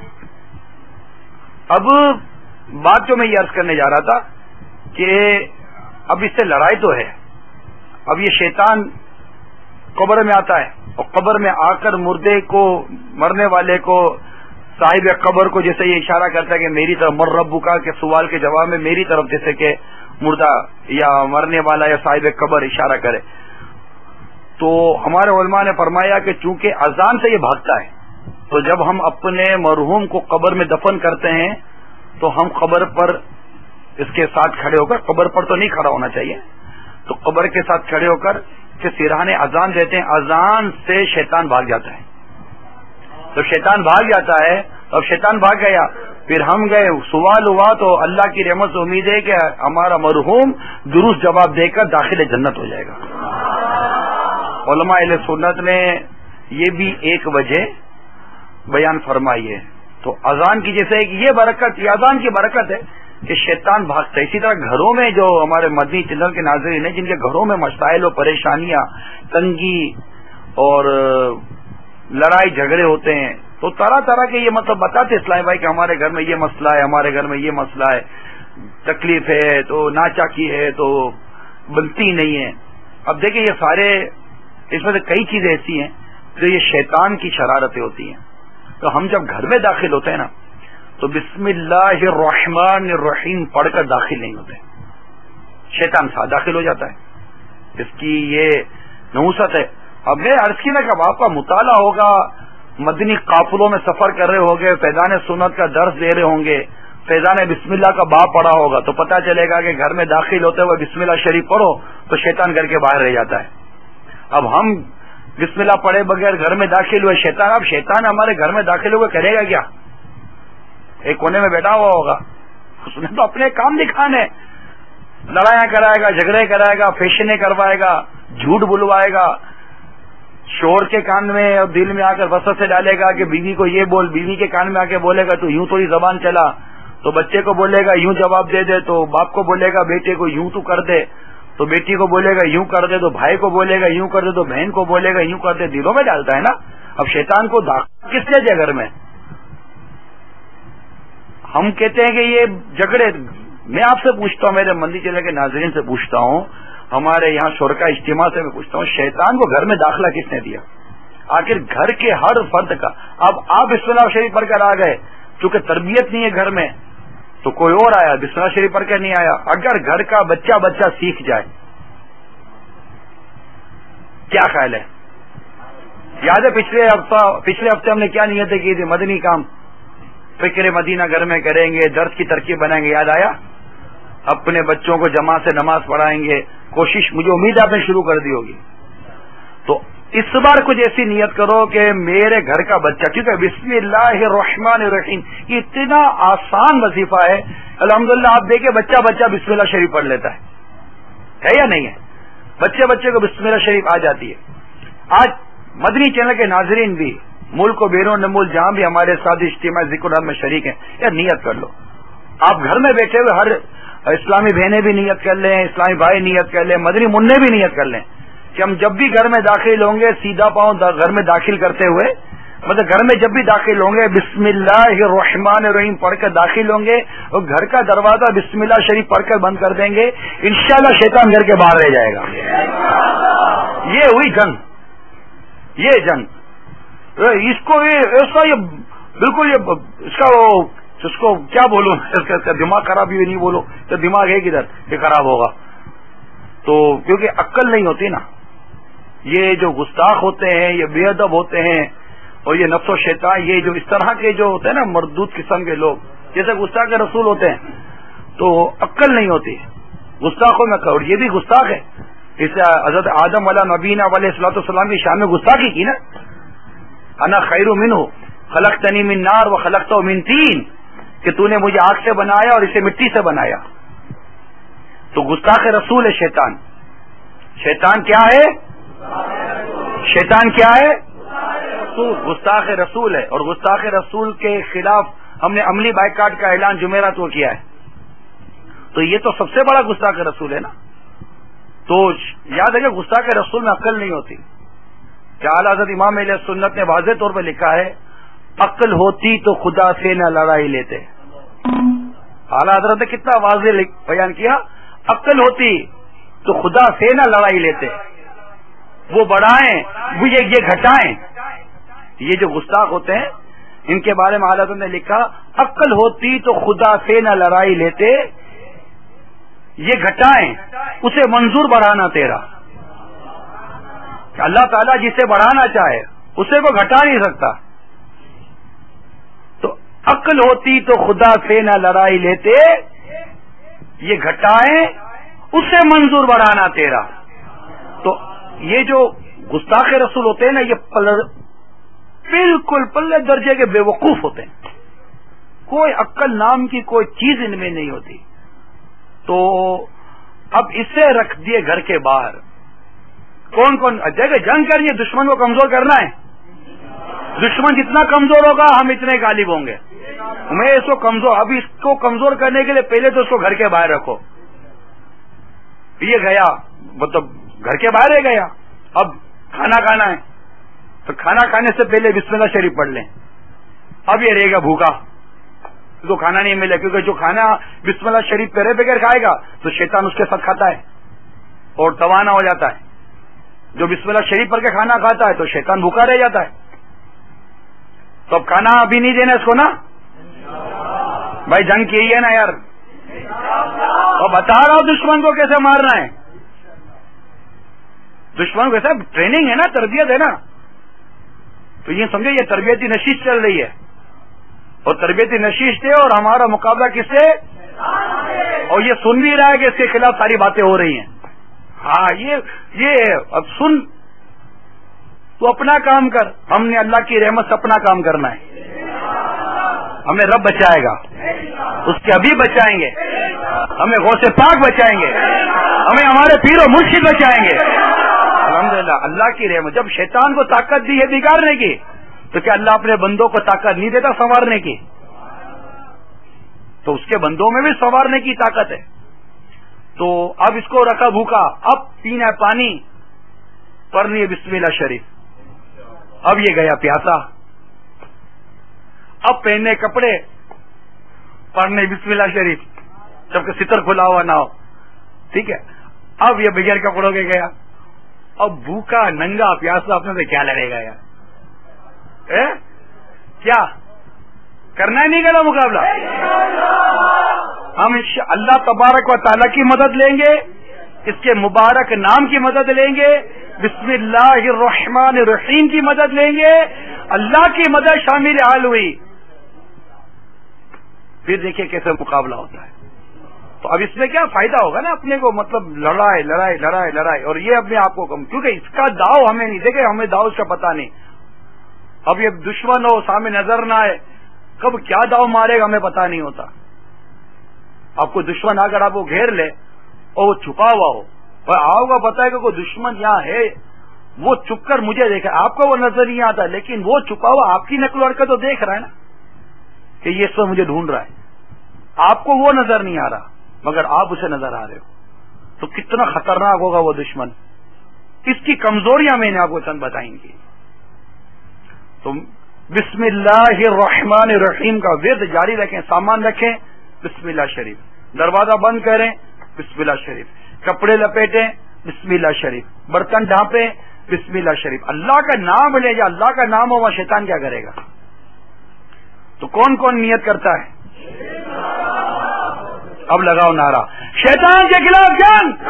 اب بات جو میں یہ عرض کرنے جا رہا تھا کہ اب اس سے لڑائی تو ہے. اب یہ شیطان قبر میں آتا ہے، اور قبر میں آ کر مردے کو، مرنے والے کو، صاحب قبر کو جیسے یہ اشارہ کرتا ہے کہ میری طرف مر ربو کا، کہ سوال کے جواب میں میری طرف جیسے کہ مردہ یا مرنے والا یا صاحب قبر اشارہ کرے. تو ہمارے علماء نے فرمایا کہ چونکہ اذان سے یہ بھاگتا ہے، تو جب ہم اپنے مرحوم کو قبر میں دفن کرتے ہیں تو ہم قبر پر اس کے ساتھ کھڑے ہو کر، قبر پر تو نہیں کھڑا ہونا چاہیے، تو قبر کے ساتھ کھڑے ہو کر کہ سرہانے اذان دیتے ہیں. اذان سے شیطان بھاگ جاتا ہے، جب شیطان بھاگ جاتا ہے تو اب شیطان بھاگ گیا، پھر ہم گئے، سوال ہوا تو اللہ کی رحمت سے امید ہے کہ ہمارا مرحوم درست جواب دے کر داخل جنت ہو جائے گا۔ علماء اہل سنت نے یہ بھی ایک وجہ بیان فرمائی ہے۔ تو اذان کی جیسے یہ برکت، یہ اذان کی برکت ہے کہ شیطان بھاگتا ہے۔ اسی طرح گھروں میں جو ہمارے مدنی چینل کے ناظرین ہیں جن کے گھروں میں مسائل و پریشانیاں، تنگی اور لڑائی جھگڑے ہوتے ہیں، تو طرح طرح کے یہ مطلب بتاتے اسلامی بھائی کہ ہمارے گھر میں یہ مسئلہ ہے، ہمارے گھر میں یہ مسئلہ ہے، تکلیف ہے تو ناچاکی ہے تو بنتی نہیں ہے۔ اب دیکھیں یہ سارے، اس میں سے کئی چیزیں ایسی ہیں جو یہ شیطان کی شرارتیں ہوتی ہیں۔ تو ہم جب گھر میں داخل ہوتے ہیں نا تو بسم اللہ الرحمن الرحیم پڑھ کر داخل نہیں ہوتے، شیطان ساتھ داخل ہو جاتا ہے۔ اس کی یہ نحوست ہے۔ اب میں عرض کی نا کہ آپ کا مطالعہ ہوگا، مدنی قافلوں میں سفر کر رہے ہوں گے، فیضان سنت کا درس دے رہے ہوں گے، فیضان بسم اللہ کا باب پڑھا ہوگا تو پتہ چلے گا کہ گھر میں داخل ہوتے ہوئے بسم اللہ شریف پڑھو تو شیطان گھر کے باہر رہ جاتا ہے۔ اب ہم بسم اللہ پڑھے بغیر گھر میں داخل ہوئے، شیطان اب شیطان ہمارے گھر میں داخل ہوئے کرے گا کیا؟ ایک کونے میں بیٹھا ہوا ہوگا، اس نے تو اپنے کام دکھانے، لڑائیاں کرائے گا، جھگڑے کرائے گا، فیشنیں کروائے گا، جھوٹ بلوائے گا، شوہر کے کان میں اور دل میں آ کر وسوسے ڈالے گا کہ بیوی کو یہ بول، بیوی کے کان میں آ کے بولے گا تو یوں تھوڑی زبان چلا، تو بچے کو بولے گا یوں جواب دے دے، تو باپ کو بولے گا بیٹے کو یوں تو کر دے، تو بیٹی کو بولے گا یوں کر دے، تو بھائی کو بولے گا یوں کر دے، تو بہن کو بولے گا یوں کر دے، دلوں میں ڈالتا ہے نا۔ اب شیطان کو داخل کس نے دیا گھر میں؟ ہم کہتے ہیں کہ یہ جھگڑے، میں آپ سے پوچھتا ہوں، میرے مندی چلے کے ناظرین سے پوچھتا ہوں، ہمارے یہاں شرکا اجتماع سے میں پوچھتا ہوں، شیطان کو گھر میں داخلہ کس نے دیا؟ آخر گھر کے ہر فرد کا، اب آپ بسم اللہ شریف پڑھ کر آ گئے، چونکہ تربیت نہیں ہے گھر میں تو کوئی اور آیا بسم اللہ شریف پڑھ کر نہیں آیا۔ اگر گھر کا بچہ بچہ سیکھ جائے، کیا خیال ہے؟ یاد ہے پچھلے ہفتہ پچھلے ہفتے ہم نے کیا نیتیں کی تھی؟ مدنی کام، فکر مدینہ گھر میں کریں گے، درس کی ترکیب بنائیں گے، یاد آیا؟ اپنے بچوں کو جماعت سے نماز پڑھائیں گے، کوشش مجھے امید آپ نے شروع کر دی ہوگی۔ تو اس بار کچھ ایسی نیت کرو کہ میرے گھر کا بچہ، کیونکہ بسم اللہ الرحمن الرحیم یہ اتنا آسان وظیفہ ہے، الحمدللہ آپ دیکھیں بچہ بچہ بسم اللہ شریف پڑھ لیتا ہے ہے یا نہیں ہے؟ بچے بچے کو بسم اللہ شریف آ جاتی ہے۔ آج مدنی چینل کے ناظرین بھی ملک و بیرون ملک جہاں بھی ہمارے ساتھ اجتماع ذکر الحمد میں شریک ہیں، یا نیت کر لو، آپ گھر میں بیٹھے ہوئے ہر اسلامی بہنیں بھی نیت کر لیں، اسلامی بھائی نیت کر لیں، مدنی منع بھی نیت کر لیں کہ ہم جب بھی گھر میں داخل ہوں گے سیدھا پاؤں گھر میں داخل کرتے ہوئے، مطلب گھر میں جب بھی داخل ہوں گے بسم اللہ الرحمن الرحیم پڑھ کر داخل ہوں گے اور گھر کا دروازہ بسم اللہ شریف پڑھ کر بند کر دیں گے، انشاءاللہ شیطان گھر کے باہر رہ جائے گا۔ یہ ہوئی جنگ، یہ جنگ اس کو ایسا یہ بالکل یہ اس کا وہ اس کو کیا بولوں، اس کا دماغ خراب بھی نہیں بولو تو دماغ ہے کدھر کہ خراب ہوگا، تو کیونکہ عقل نہیں ہوتی نا، یہ جو گستاخ ہوتے ہیں، یہ بے ادب ہوتے ہیں، اور یہ نفس و شیطان، یہ جو اس طرح کے جو ہوتے ہیں نا مردود قسم کے لوگ، جیسے گستاخ کے رسول ہوتے ہیں، تو عقل نہیں ہوتی گستاخوں میں، اور یہ بھی گستاخ ہے۔ اس سے حضرت آدم علیہ نبینا علیہ الصلوۃ والسلام کی شان میں گستاخی کی نا، انا خیر منہ خلقتنی من نار و خلقتہ من طین، کہ تو نے مجھے آگ سے بنایا اور اسے مٹی سے بنایا۔ تو گستاخ رسول ہے شیطان۔ شیطان کیا ہے؟ شیطان کیا ہے؟ رسول، گستاخ رسول ہے، اور گستاخ رسول کے خلاف ہم نے عملی بائیکاٹ کا اعلان جمعرات کو کیا ہے، تو یہ تو سب سے بڑا گستاخ رسول ہے نا۔ تو یاد ہے کہ گستاخ رسول میں عقل نہیں ہوتی، کہ اعلی حضرت امام اہل سنت نے واضح طور پہ لکھا ہے، عقل ہوتی تو خدا سے نہ لڑائی لیتے۔ اعلی حضرت نے کتنا واضح بیان کیا، عقل ہوتی تو خدا سے نہ لڑائی لیتے، وہ بڑھائیں وہ یہ گھٹائیں۔ یہ جو گستاخ ہوتے ہیں ان کے بارے میں اعلی حضرت نے لکھا، عقل ہوتی تو خدا سے نہ لڑائی لیتے، یہ گھٹائیں اسے منظور بڑھانا تیرا۔ کہ اللہ تعالیٰ جسے بڑھانا چاہے اسے وہ گھٹا نہیں سکتا، تو عقل ہوتی تو خدا سے نہ لڑائی لیتے، یہ گھٹائیں اسے منظور بڑھانا تیرا۔ تو یہ جو گستاخ رسول ہوتے ہیں نا، یہ بالکل پلے درجے کے بے وقوف ہوتے ہیں، کوئی عقل نام کی کوئی چیز ان میں نہیں ہوتی. تو اب اسے رکھ دیے گھر کے باہر. کون کون جگہ جنگ کرنی ہے؟ دشمن کو کمزور کرنا ہے. دشمن جتنا کمزور ہوگا ہم اتنے غالب ہوں گے. میں اس کو کمزور ابھی اس کو کمزور کرنے کے لیے پہلے تو اس کو گھر کے باہر رکھو. یہ گیا مطلب گھر کے باہر ہی گیا. اب کھانا کھانا ہے تو کھانا کھانے سے پہلے بسم اللہ شریف پڑھ لیں. اب یہ رہے گا بھوکا تو کھانا نہیں ملے، کیونکہ جو کھانا بسم اللہ شریف پہرے بغیر کھائے گا تو شیطان اس کے ساتھ کھاتا ہے اور توانا ہو جاتا ہے. جو بسم اللہ شریف پڑھ کے کھانا کھاتا ہے تو شیطان بھوکا رہ جاتا ہے. تو اب کھانا ابھی نہیں دینا اس کو نا بھائی، جنگ کی ہے نا یار. اور بتا رہا ہوں دشمن کو کیسے مارنا ہے. دشمن کو کیسے ٹریننگ ہے نا، تربیت ہے نا. تو یہ سمجھے یہ تربیتی نشست چل رہی ہے اور تربیتی نشست ہے اور ہمارا مقابلہ کس سے؟ اور یہ سن بھی رہا ہے کہ اس کے خلاف ساری باتیں ہو رہی ہیں. ہاں یہ یہ اب سن تو اپنا کام کر. ہم نے اللہ کی رحمت سے اپنا کام کرنا ہے. ہمیں رب بچائے گا، اس کے ابھی بچائیں گے، ہمیں غوث پاک بچائیں گے، ہمیں ہمارے پیر و مرشد بچائیں گے. الحمدللہ اللہ کی رحمت. جب شیطان کو طاقت دی ہے بگاڑنے کی تو کیا اللہ اپنے بندوں کو طاقت نہیں دیتا سنوارنے کی؟ تو اس کے بندوں میں بھی سنوارنے کی طاقت ہے. تو اب اس کو رکھا بھوکا، اب پینا ہے پانی، پڑھنی ہے بسم اللہ شریف. اب یہ گیا پیاسا. اب پہننے کپڑے، پڑھنے بسم اللہ شریف جبکہ ستر کھلا ہوا نہ ہو. ٹھیک ہے. اب یہ بغیر کپڑوں کے گیا. اب بھوکا ننگا پیاسا اپنے سے کیا لڑے گا یار؟ کیا کرنا ہے؟ نہیں کرنا مقابلہ. ہم اللہ تبارک و تعالیٰ کی مدد لیں گے، اس کے مبارک نام کی مدد لیں گے، بسم اللہ الرحمن الرحیم کی مدد لیں گے. اللہ کی مدد شامل حال ہوئی. پھر دیکھیں کیسے مقابلہ ہوتا ہے. تو اب اس میں کیا فائدہ ہوگا نا اپنے کو، مطلب لڑائی لڑائی لڑائی لڑائی اور یہ اپنے آپ کو کم، کیونکہ اس کا داؤ ہمیں نہیں دیکھے، ہمیں داؤ اس کا پتہ نہیں. اب یہ دشمن ہو سامنے نظر نہ آئے، کب کیا داؤ مارے گا ہمیں پتہ نہیں ہوتا. آپ کو دشمن اگر آپ کو گھیر لے اور وہ چھپا ہوا ہو اور آپ کو پتا ہے کہ کوئی دشمن یہاں ہے، وہ چھپ کر مجھے دیکھا، آپ کو وہ نظر نہیں آتا لیکن وہ چھپا ہوا آپ کی نقل و حرکت تو دیکھ رہا ہے نا کہ یہ اس میں مجھے ڈھونڈ رہا ہے. آپ کو وہ نظر نہیں آ رہا مگر آپ اسے نظر آ رہے ہو. تو کتنا خطرناک ہوگا وہ دشمن. اس کی کمزوریاں میں نے آپ کو چند بتائیں گی. تو بسم اللہ الرحمن الرحیم کا ورد جاری رکھیں، سامان رکھیں بسم اللہ شریف، دروازہ بند کریں بسم اللہ شریف، کپڑے لپیٹیں بسم اللہ شریف، برتن ڈھانپیں بسم اللہ شریف. اللہ کا نام لے جا، اللہ کا نام ہوگا، شیطان کیا کرے گا؟ تو کون کون نیت کرتا ہے؟ اب لگاؤ نعرہ شیطان کے خلاف جنگ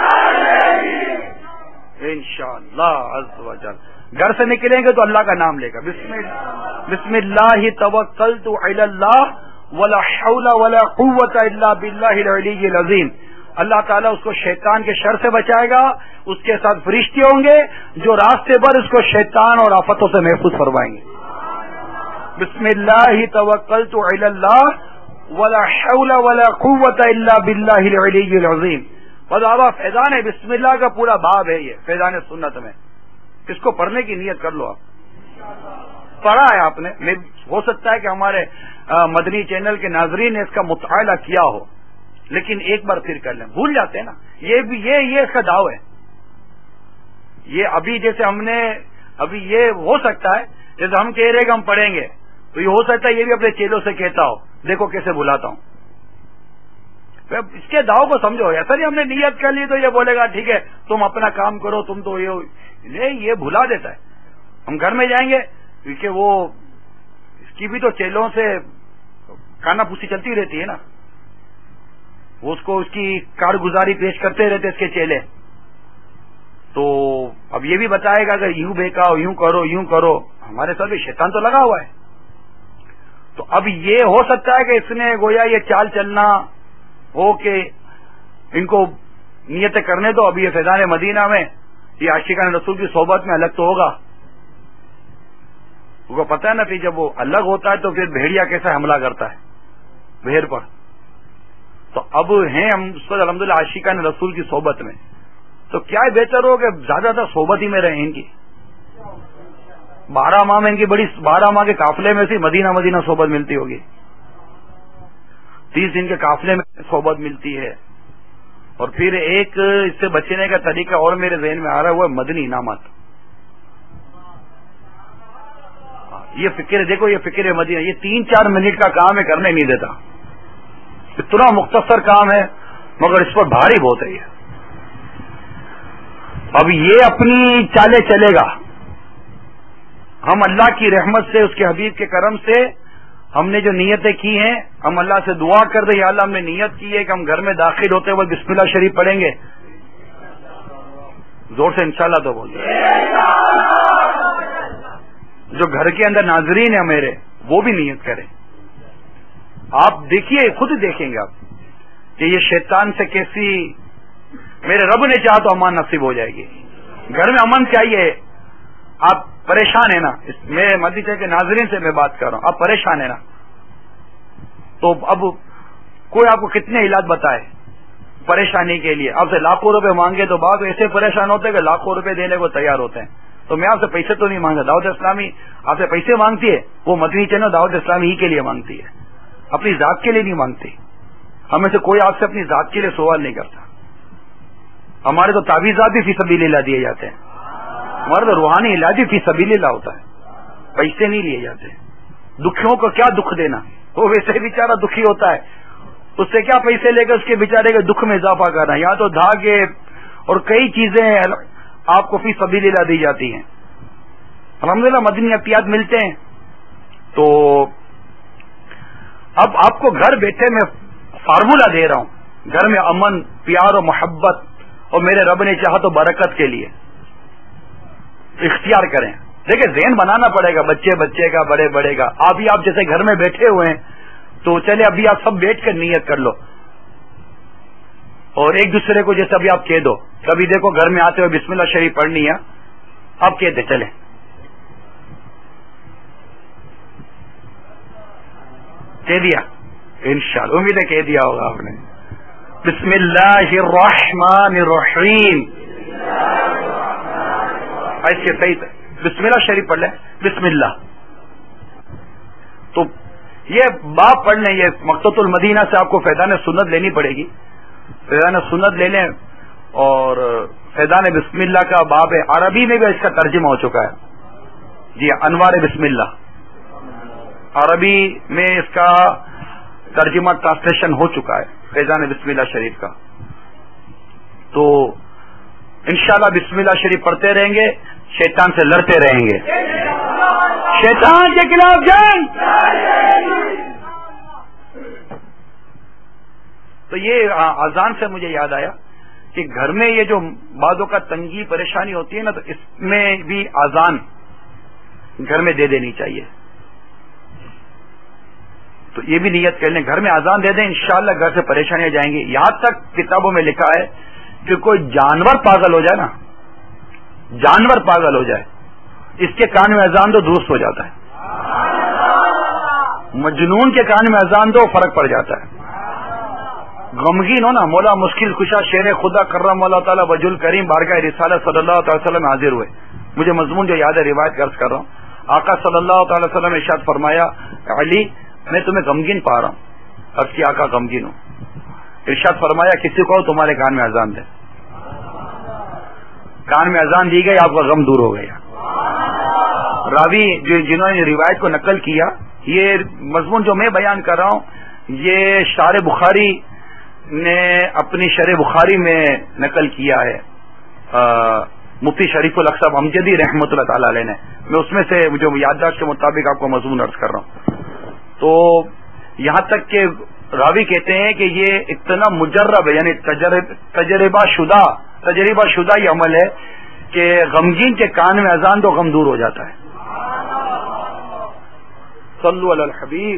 انشاءاللہ عز و جل. گھر سے نکلیں گے تو اللہ کا نام لے گا. بسم اللہ بسم اللہ توکلت علی اللہ ولا حول ولا قوت الا باللہ العلی العظیم. اللہ تعالیٰ اس کو شیطان کے شر سے بچائے گا. اس کے ساتھ فرشتے ہوں گے جو راستے پر اس کو شیطان اور آفتوں سے محفوظ فرمائیں گے. بسم اللہ توکلت علی اللہ ولا حول ولا قوت الا باللہ العلی العظیم. بابا فیضان بسم اللہ کا پورا باب ہے یہ فیضان سنت میں. اس کو پڑھنے کی نیت کر لو. آپ پڑھا ہے آپ نے، ہو سکتا ہے کہ ہمارے مدنی چینل کے ناظرین نے اس کا مطالعہ کیا ہو لیکن ایک بار پھر کر لیں، بھول جاتے ہیں نا. یہ بھی یہ یہ اس کا داؤ ہے. یہ ابھی جیسے ہم نے ابھی یہ ہو سکتا ہے جیسے ہم کہہ رہے کہ ہم پڑھیں گے تو یہ ہو سکتا ہے یہ بھی اپنے چیلوں سے کہتا ہو دیکھو کیسے بلاتا ہوں. اس کے داؤ کو سمجھو. ایسا نہیں ہم نے نیت کر لی تو یہ بولے گا ٹھیک ہے تم اپنا کام کرو، تم تو یہ نہیں، یہ بھلا دیتا ہے. ہم گھر میں جائیں گے کیونکہ وہ اس کی بھی تو چیلوں سے کانا پوسی چلتی رہتی ہے نا، وہ اس کو اس کی کارگزاری پیش کرتے رہتے اس کے چیلے. تو اب یہ بھی بتائے گا اگر یوں بہکاؤ، یوں کرو، یوں کرو. ہمارے ساتھ بھی شیطان تو لگا ہوا ہے. تو اب یہ ہو سکتا ہے کہ اس نے گویا یہ چال چلنا ہو کہ ان کو نیتیں کرنے دو. ابھی یہ فیضان مدینہ میں یہ عاشقان رسول کی صحبت میں الگ تو ہوگا. کو پتہ ہے نا پھر جب وہ الگ ہوتا ہے تو پھر بھیڑیا کیسا حملہ کرتا ہے بھیڑ پر. تو اب ہیں ہم الحمد للہ عاشقان رسول کی صحبت میں, تو کیا بہتر ہو کہ زیادہ تر صحبت ہی میں رہیں ان کی. بارہ ماہ میں ان کی بڑی بارہ ماہ کے قافلے میں سے مدینہ مدینہ صحبت ملتی ہوگی, تیس دن کے قافلے میں صحبت ملتی ہے. اور پھر ایک اس سے بچنے کا طریقہ اور میرے ذہن میں آ رہا ہے, وہ مدنی انعامات. یہ فکر ہے, دیکھو یہ فکر ہے مدینہ, یہ تین چار منٹ کا کام ہے, کرنے نہیں دیتا. اتنا مختصر کام ہے مگر اس پر بھاری بہت ہے یہ. اب یہ اپنی چالے چلے گا, ہم اللہ کی رحمت سے اس کے حبیب کے کرم سے ہم نے جو نیتیں کی ہیں, ہم اللہ سے دعا کر دیں یا اللہ ہم نے نیت کی ہے کہ ہم گھر میں داخل ہوتے ہوئے بسم اللہ شریف پڑھیں گے. زور سے انشاءاللہ تو بولتے جو گھر کے اندر ناظرین ہیں میرے, وہ بھی نیت کریں. آپ دیکھیے, خود دیکھیں گے آپ کہ یہ شیطان سے کیسی, میرے رب نے چاہا تو امان نصیب ہو جائے گی. گھر میں امن چاہیے. آپ پریشان ہیں نا, میں مدی چاہے کہ ناظرین سے میں بات کر رہا ہوں, آپ پریشان ہیں نا, تو اب کوئی آپ کو کتنے علاج بتائے پریشانی کے لیے, آپ سے لاکھوں روپے مانگے تو بعض ایسے پریشان ہوتے ہیں کہ لاکھوں روپے دینے کو تیار ہوتے ہیں. تو میں آپ سے پیسے تو نہیں مانگا, دعوت اسلامی آپ سے پیسے مانگتی ہے, وہ مدنی چینل دعوت اسلامی ہی کے لیے مانگتی ہے, اپنی ذات کے لیے نہیں مانگتی. ہمیں سے کوئی آپ سے اپنی ذات کے لیے سوال نہیں کرتا. ہمارے تو تعویذات بھی فی سبیل اللہ دیے جاتے ہیں, ہمارا تو روحانی علاج بھی فی سبیل اللہ ہوتا ہے, پیسے نہیں لیے جاتے. دکھیوں کو کیا دکھ دینا, وہ ویسے بیچارہ دکھی ہوتا ہے, اس سے کیا پیسے لے کر اس کے بیچارے کے دکھ میں اضافہ کرنا. یہاں تو دھاگے اور کئی چیزیں آپ کو فی سبیل اللہ دی جاتی ہیں. الحمدللہ مدنی عطیات ملتے ہیں. تو اب آپ کو گھر بیٹھے میں فارمولہ دے رہا ہوں, گھر میں امن, پیار اور محبت, اور میرے رب نے چاہا تو برکت کے لیے اختیار کریں. دیکھیں ذہن بنانا پڑے گا, بچے بچے کا, بڑے بڑے کا. آپ ہی آپ جیسے گھر میں بیٹھے ہوئے ہیں تو چلے ابھی آپ سب بیٹھ کر نیت کر لو, اور ایک دوسرے کو جیسے ابھی آپ کہہ دو, کبھی دیکھو گھر میں آتے ہوئے بسم اللہ شریف پڑھنی ہے, آپ کہتے چلیں کہہ دیا, انشاءاللہ امید ہے کہہ دیا ہوگا آپ نے. بسم اللہ الرحمن الرحیم, ایسے صحیح بسم اللہ شریف پڑھ لیں. بسم اللہ تو یہ باب پڑھ لیں, یہ مقصد المدینہ سے آپ کو فیضان سنت لینی پڑے گی. فیضان سنت لے لیں, اور فیضان بسم اللہ کا باب ہے, عربی میں بھی اس کا ترجمہ ہو چکا ہے. جی انوار بسم اللہ, عربی میں اس کا ترجمہ ٹرانسلیشن ہو چکا ہے فیضان بسم اللہ شریف کا. تو انشاءاللہ بسم اللہ شریف پڑھتے رہیں گے, شیطان سے لڑتے رہیں گے, شیطان کے خلاف جنگ. تو یہ اذان سے مجھے یاد آیا کہ گھر میں یہ جو بعضوں کا تنگی پریشانی ہوتی ہے نا, تو اس میں بھی اذان گھر میں دے دینی چاہیے. تو یہ بھی نیت کر لیں, گھر میں اذان دے دیں, انشاءاللہ گھر سے پریشانیاں جائیں گی. یہاں تک کتابوں میں لکھا ہے کہ کوئی جانور پاگل ہو جائے نا, جانور پاگل ہو جائے, اس کے کان میں اذان دو درست ہو جاتا ہے. مجنون کے کان میں اذان دو فرق پڑ جاتا ہے. غمگین ہو نا, مولا مشکل کشا شیر خدا کرم مولا تعالیٰ وجل کریم بارگاہ رسالت صلی اللہ تعالی وسلم حاضر ہوئے. مجھے مضمون جو یاد ہے روایت عرض کر رہا ہوں. آقا صلی اللہ تعالی وسلم نے ارشاد فرمایا, علی میں تمہیں غمگین پا رہا ہوں. عرض کی آقا غمگین ہوں. ارشاد فرمایا کسی کو تمہارے کان میں اذان دے. کان میں اذان دی گئی, آپ کا غم دور ہو گیا. راوی جو جنہوں نے روایت کو نقل کیا, یہ مضمون جو میں بیان کر رہا ہوں یہ شارح بخاری نے اپنی شرح بخاری میں نقل کیا ہے, مفتی شریف الحق صاحب امجدی رحمۃ اللہ تعالی علیہ نے. میں اس میں سے جو یادداشت کے مطابق آپ کو مضمون عرض کر رہا ہوں. تو یہاں تک کہ راوی کہتے ہیں کہ یہ اتنا مجرب ہے, یعنی تجربہ شدہ تجربہ شدہ یہ عمل ہے کہ غمگین کے کان میں اذان تو غم دور ہو جاتا ہے. صلو علی الحبیب.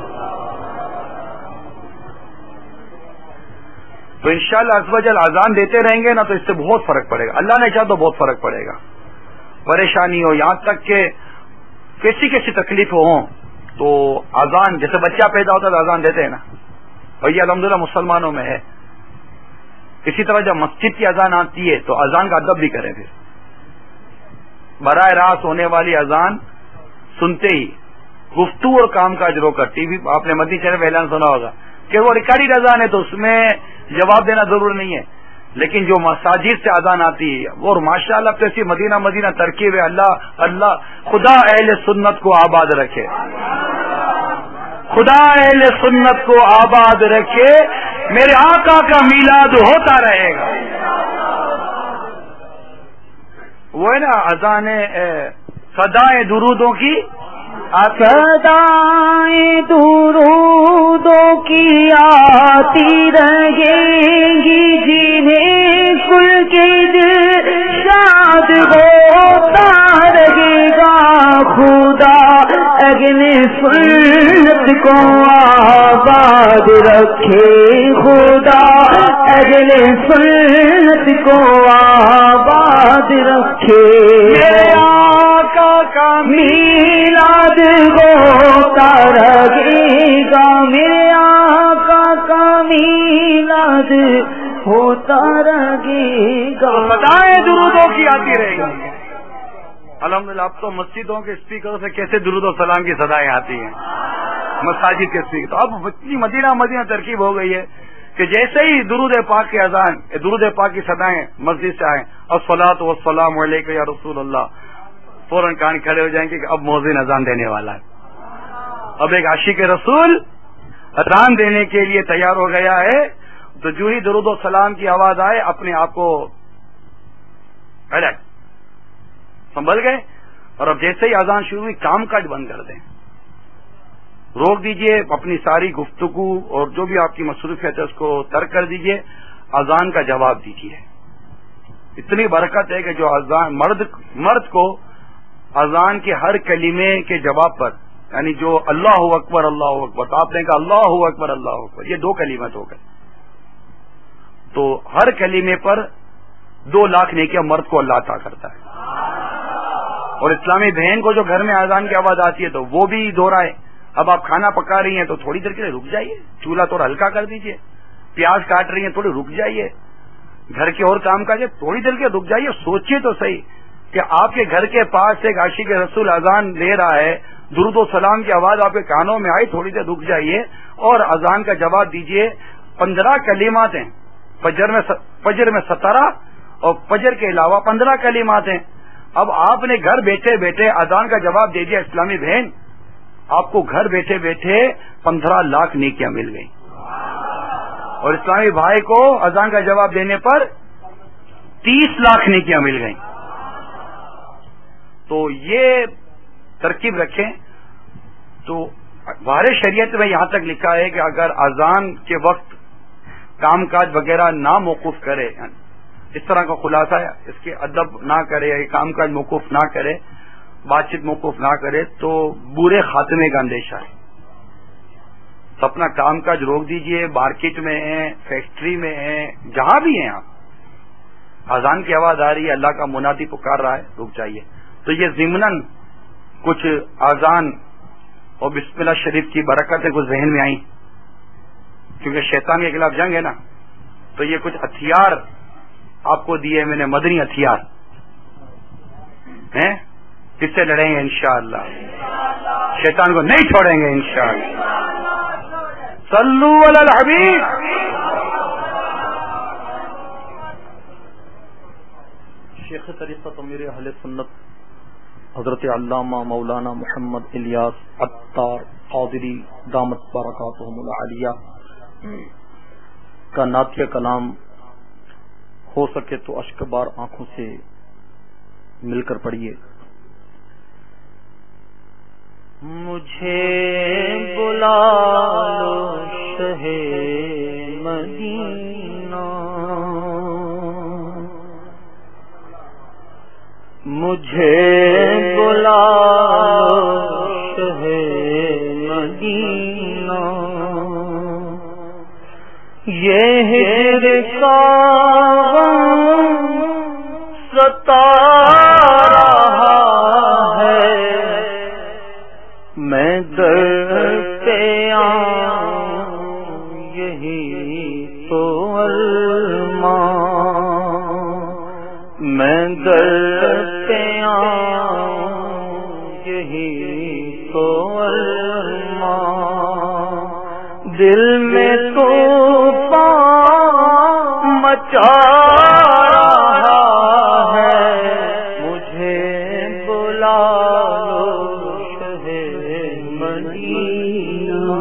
تو انشاءاللہ عز و جل اذان دیتے رہیں گے نا, تو اس سے بہت فرق پڑے گا. اللہ نے چاہا تو بہت فرق پڑے گا. پریشانی ہو, یہاں تک کہ کیسی کیسی تکلیفیں ہوں تو اذان، جیسے بچہ پیدا ہوتا ہے تو اذان دیتے ہیں نا، اور یہ الحمدللہ مسلمانوں میں ہے. اسی طرح جب مسجد کی اذان آتی ہے تو اذان کا ادب بھی کریں. پھر براہ راست ہونے والی اذان سنتے ہی گفتگو اور کام کاج رو کر، ٹی وی آپ نے مدنی چینل پہ اعلان سنا ہوگا کہ وہ ریکارڈڈ اذان ہے تو اس میں جواب دینا ضروری نہیں ہے، لیکن جو مساجد سے اذان آتی ہے وہ ماشاء اللہ کیسی مدینہ مدینہ ترکیب ہے. اللہ اللہ خدا اہل سنت کو آباد رکھے، خدا اہل سنت کو آباد رکھے. میرے آقا کا میلاد ہوتا رہے گا. وہ ہے نا اذان صدائیں درودوں کی، صدائیں درودوں کی آتی رہیں گی، جنہیں کل کے دل شاد ہوتا رہے گا. خدا اگلے سنت کو آباد رکھے، خدا اگلے سنت کو آباد رکھے. میرے آقا کا میلاد ہوتا رہے گا، میرے آقا کا میلاد ہوتا رہے گا. صدائیں درودوں کی آتی رہے گی. الحمدللہ اب تو مسجدوں کے اسپیکروں سے کیسے درود و سلام کی صدائیں آتی ہیں مساجد کے اسپیکر. تو اب اتنی مدینہ مدینہ ترکیب ہو گئی ہے کہ جیسے ہی درود پاک کی اذان، درود پاک کی صدائیں مسجد سے آئیں، الصلاۃ والسلام علیک یا رسول اللہ، فوراً کان کھڑے ہو جائیں گے کہ اب مؤذن اذان دینے والا ہے. اب ایک عاشق رسول اذان دینے کے لیے تیار ہو گیا ہے. تو جو ہی درود و سلام کی آواز آئے اپنے آپ کو الرٹ سنبھل گئے، اور اب جیسے ہی اذان شروع ہوئی کام کاج بند کر دیں، روک دیجئے اپنی ساری گفتگو اور جو بھی آپ کی مصروفیت ہے اس کو ترک کر دیجئے، اذان کا جواب دیجئے. اتنی برکت ہے کہ جو اذان مرد مرد کو اذان کے ہر کلمے کے جواب پر، یعنی جو اللہ اکبر اللہ اکبر، تو آپ نے کہا اللہ اکبر اللہ اکبر، یہ دو کلمات ہو گئے، تو ہر کلمے پر دو لاکھ نیکیاں مرد کو اللہ عطا کرتا ہے. اور اسلامی بہن کو جو گھر میں اذان کی آواز آتی ہے تو وہ بھی دوہرائے. اب آپ کھانا پکا رہی ہیں تو تھوڑی دیر کے لیے رک جائیے، چولہا تھوڑا ہلکا کر دیجئے. پیاز کاٹ رہی ہیں تھوڑی رک جائیے، گھر کے اور کام کاج تھوڑی دیر کے رک جائیے. سوچیے تو صحیح کہ آپ کے گھر کے پاس ایک عاشق رسول اذان دے رہا ہے، درود و سلام کی آواز آپ کے کانوں میں آئی، تھوڑی دیر رک جائیے اور اذان کا جواب دیجئے. پندرہ کلمات ہیں فجر میں فجر میں سترہ اور فجر کے علاوہ پندرہ کلمات ہیں. اب آپ نے گھر بیٹھے بیٹھے اذان کا جواب دے دیا اسلامی بہن، آپ کو گھر بیٹھے بیٹھے پندرہ لاکھ نیکیاں مل گئیں. اور اسلامی بھائی کو اذان کا جواب دینے پر تیس لاکھ نیکیاں مل گئیں. تو یہ ترکیب رکھیں. تو بہر شریعت میں یہاں تک لکھا ہے کہ اگر اذان کے وقت کام کاج وغیرہ نہ موقوف کرے، اس طرح کا خلاصہ ہے، اس کے ادب نہ کرے، کام کاج موقوف نہ کرے، بات چیت موقوف نہ کرے تو برے خاتمے کا اندیشہ ہے. تو اپنا کام کاج روک دیجئے. مارکیٹ میں ہیں، فیکٹری میں ہیں، جہاں بھی ہیں آپ، اذان کی آواز آ رہی ہے، اللہ کا منادی پکار رہا ہے، رک جائیے. تو یہ ضمناً کچھ اذان اور بسم اللہ شریف کی برکتیں کچھ ذہن میں آئیں، کیونکہ شیطان کے خلاف جنگ ہے نا. تو یہ کچھ ہتھیار آپ کو دیے میں نے، مدنی ہتھیار ہیں، کس سے لڑیں گے انشاءاللہ؟ شیطان کو نہیں چھوڑیں گے انشاءاللہ. صلو علی الحبیب. شیخ طریقت امیر اہل سنت حضرت علامہ مولانا محمد الیاس عطار قادری دامت برکاتہم العالیہ کا نعتیہ کلام ہو سکے تو اشک بار آنکھوں سے مل کر پڑھیے. مجھے بلا لو شہ مدینہ، مجھے بلا لو شہ مدینہ، یہ ہجر کا غم ستا رہا ہے، در پہ آؤں یہی تو ارمان، میں در پہ آؤں یہی تو ارمان، دل میں طوفان مچا رہا ہے، مجھے بلا لو شہ مدینہ،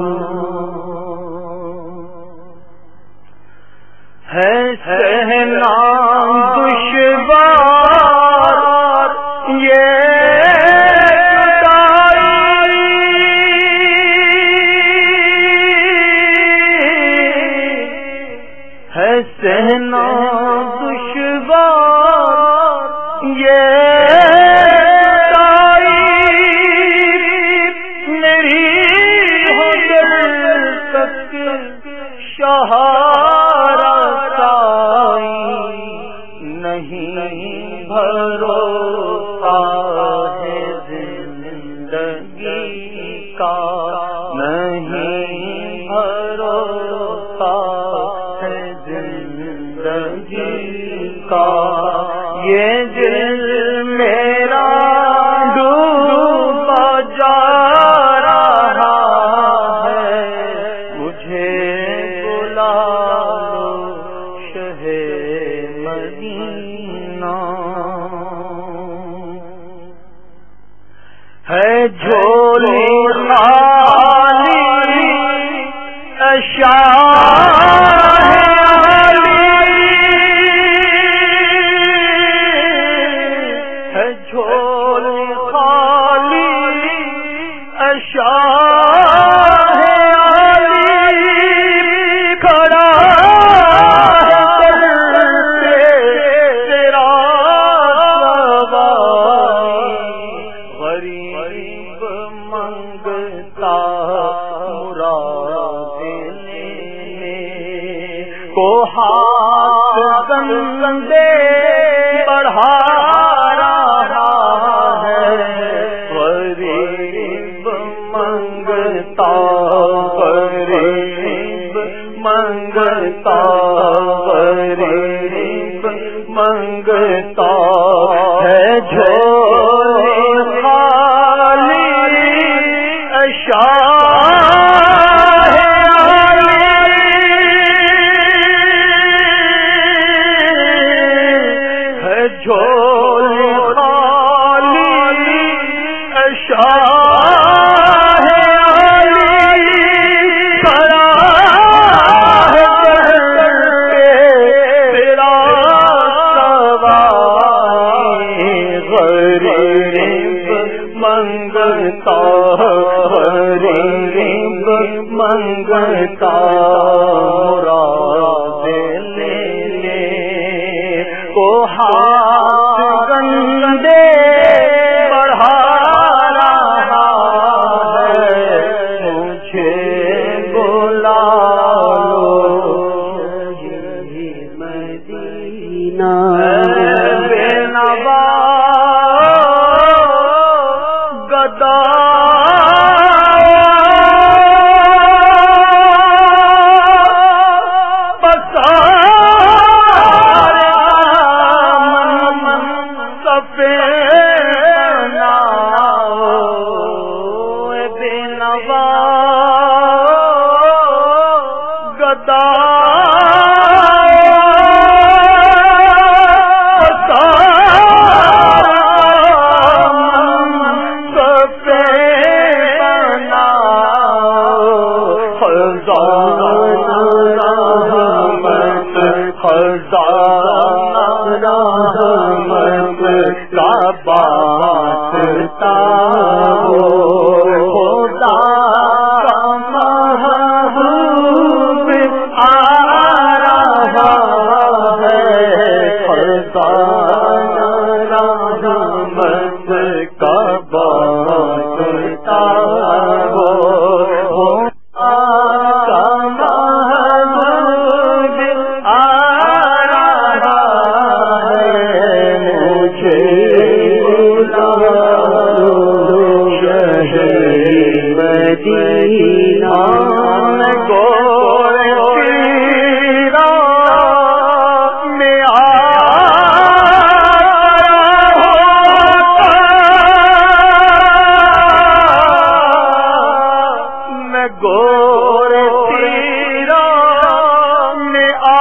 ہے سہنا دشوار یہ سہنا دشوار یہ میری ہو دل تک شہارا نہیں بھروسہ ہے زندگی کا، نہیں بھروسہ کا، یہ دل میرا ڈوبا جا رہا ہے، مجھے بلا لو شہ مدینہ، ہے جھولی خالی جھولی خالی اشاہ علی کھڑا تیرا غریب منگتا مراد لینے کو، ہاتھ گندے بڑھا غریب منگتا غریب منگتا ہے جھولی خالی اشاہ علی، ہے جھولی خالی اشاہ منگتا غریب منگتا مراد لینے کو، ہاتھ گندے بڑھا رہا ہے، مجھے بلا لو یہی مدینہ، بے نوا کا مدینہ میں گور تیرا میں میں گور تیرا میں آ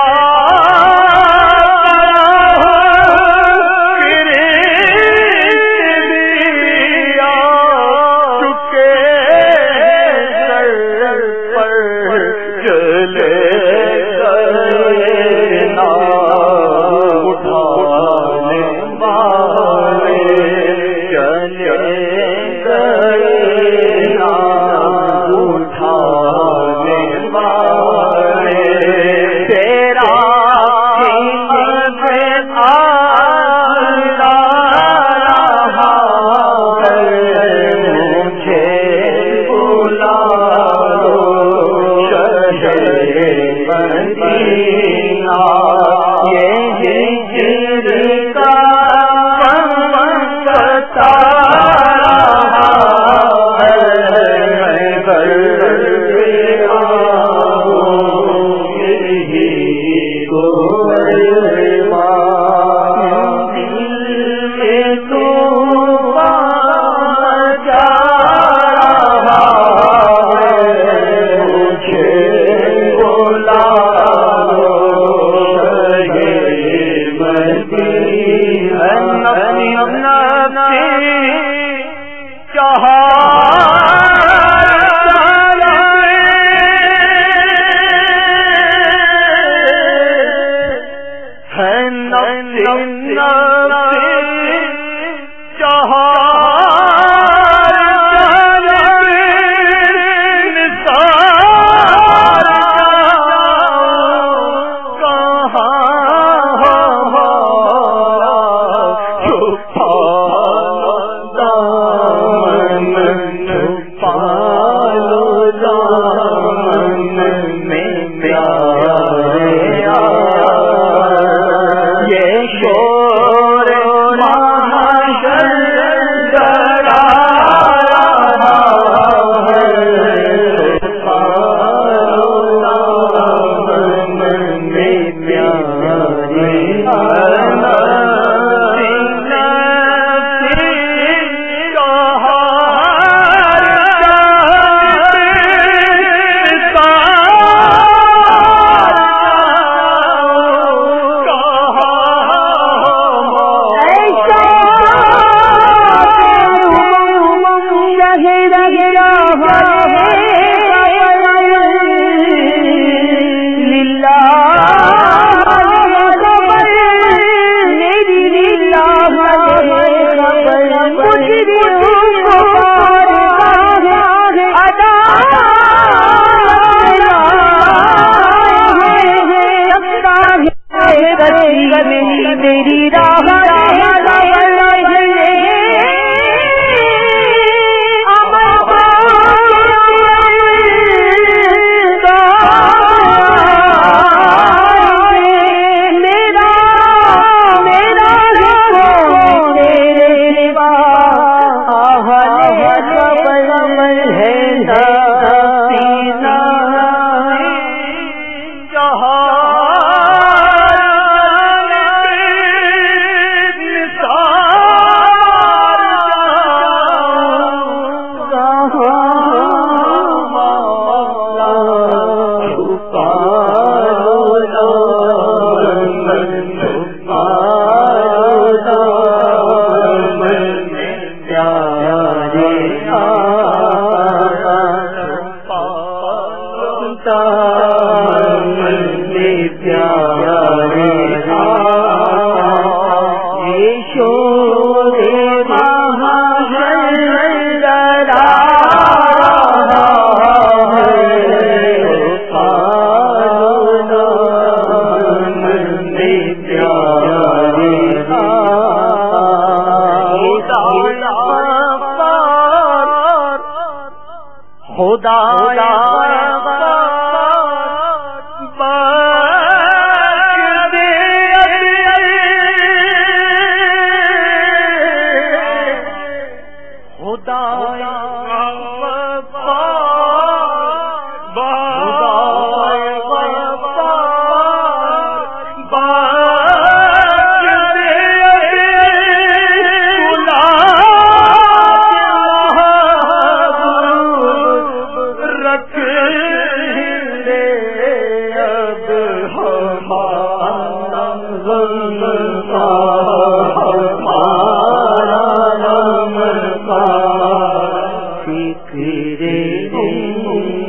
خدا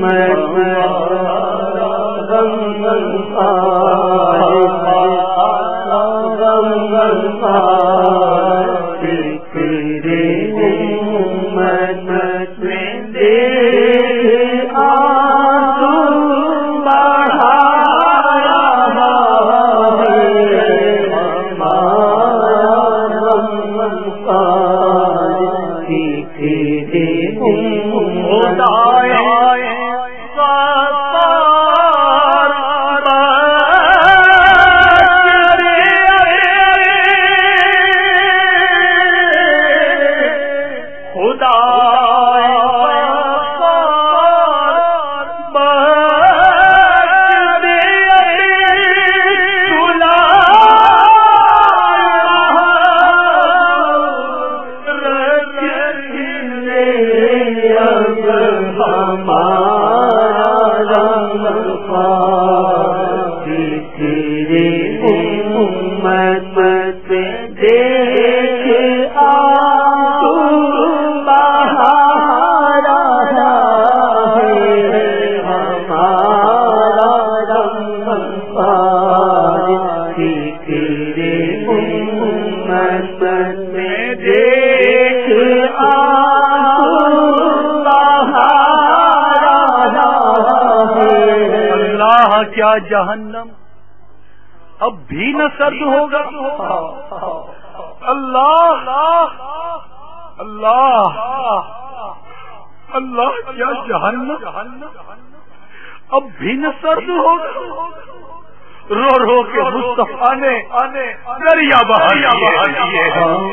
کیا جہنم اب بھی نہ سرد ہوگا؟ اللہ اللہ اللہ کیا جہنم اب بھی نہ سرد ہوگا؟ رو رو کے مصطفیٰ نے دریا بہا دیے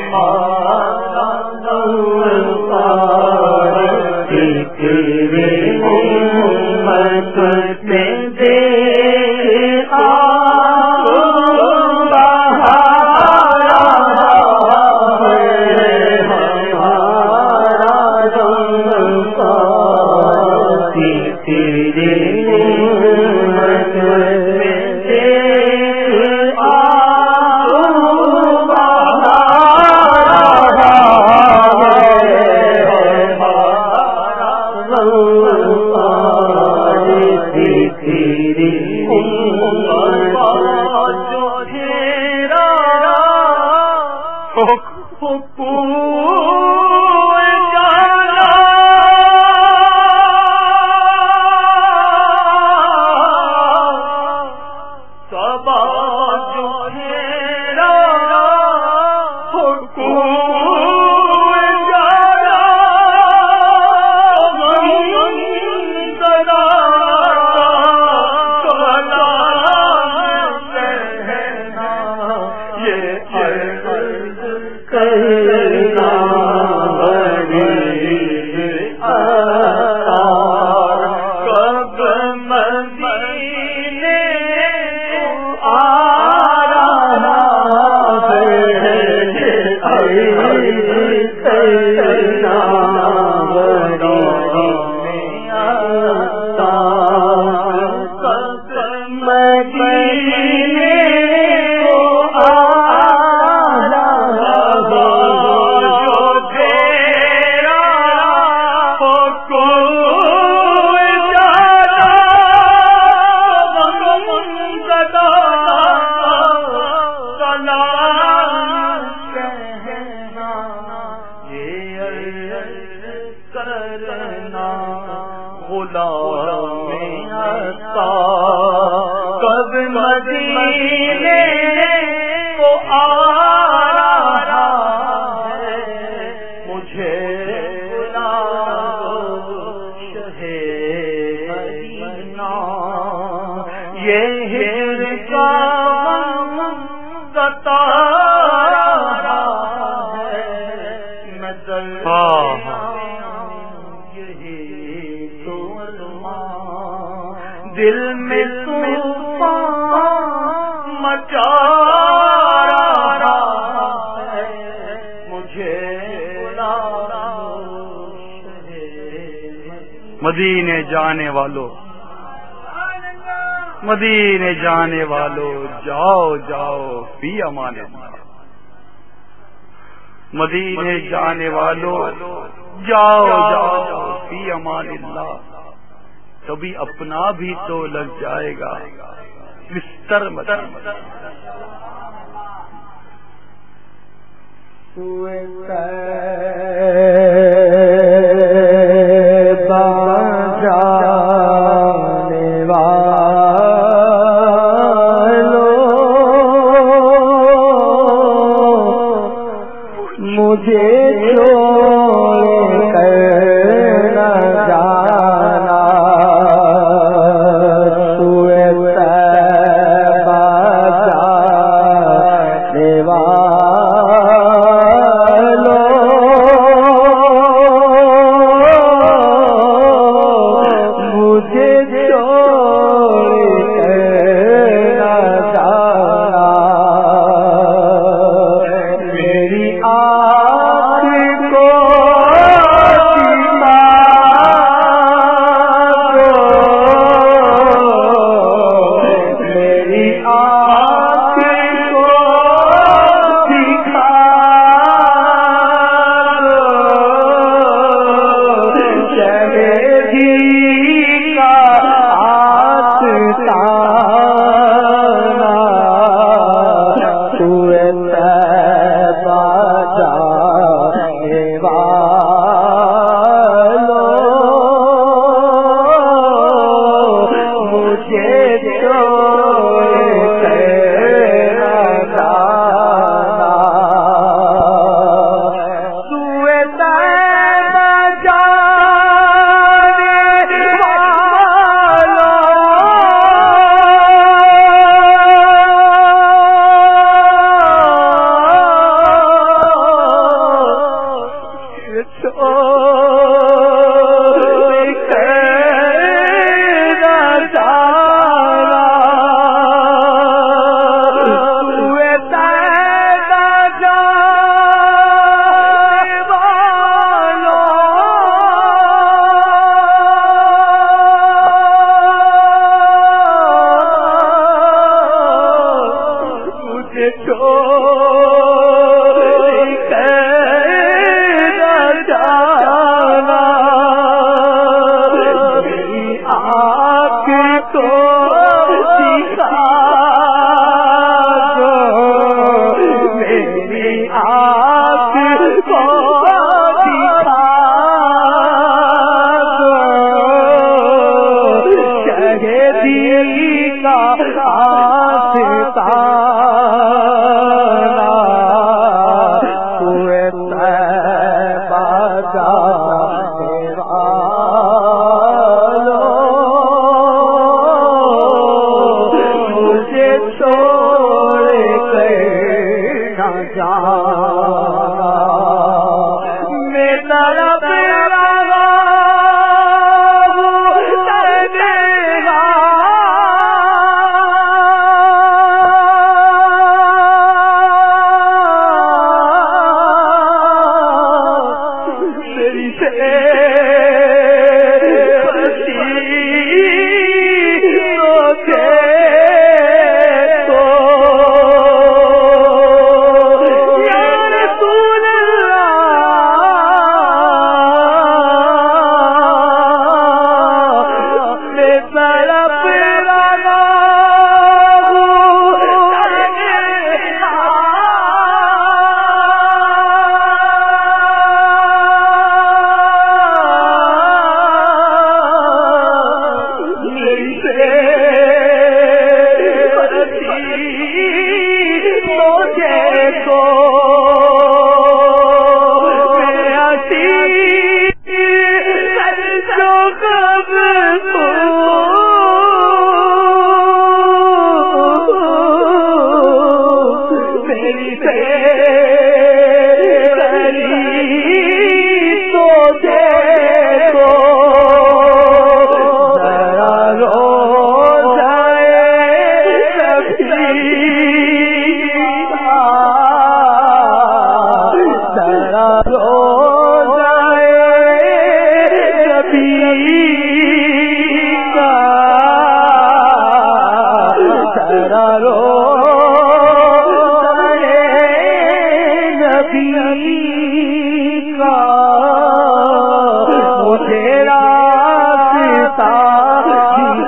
دل میں طوفان مچا رہا ہے مجھے مدینے جانے والوں مدینے جانے والوں جاؤ جاؤ فی امان اللہ مدینے جانے والوں جاؤ جاؤ فی امان اللہ کبھی اپنا بھی تو لگ جائے گا بستر مت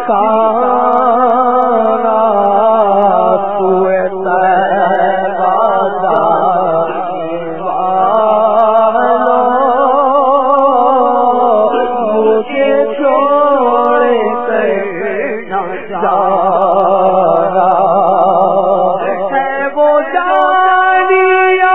پکارا سوئے طیبہ جانے والوں مجھے چھوڑ کر نہ جانا ہے وہ جانیا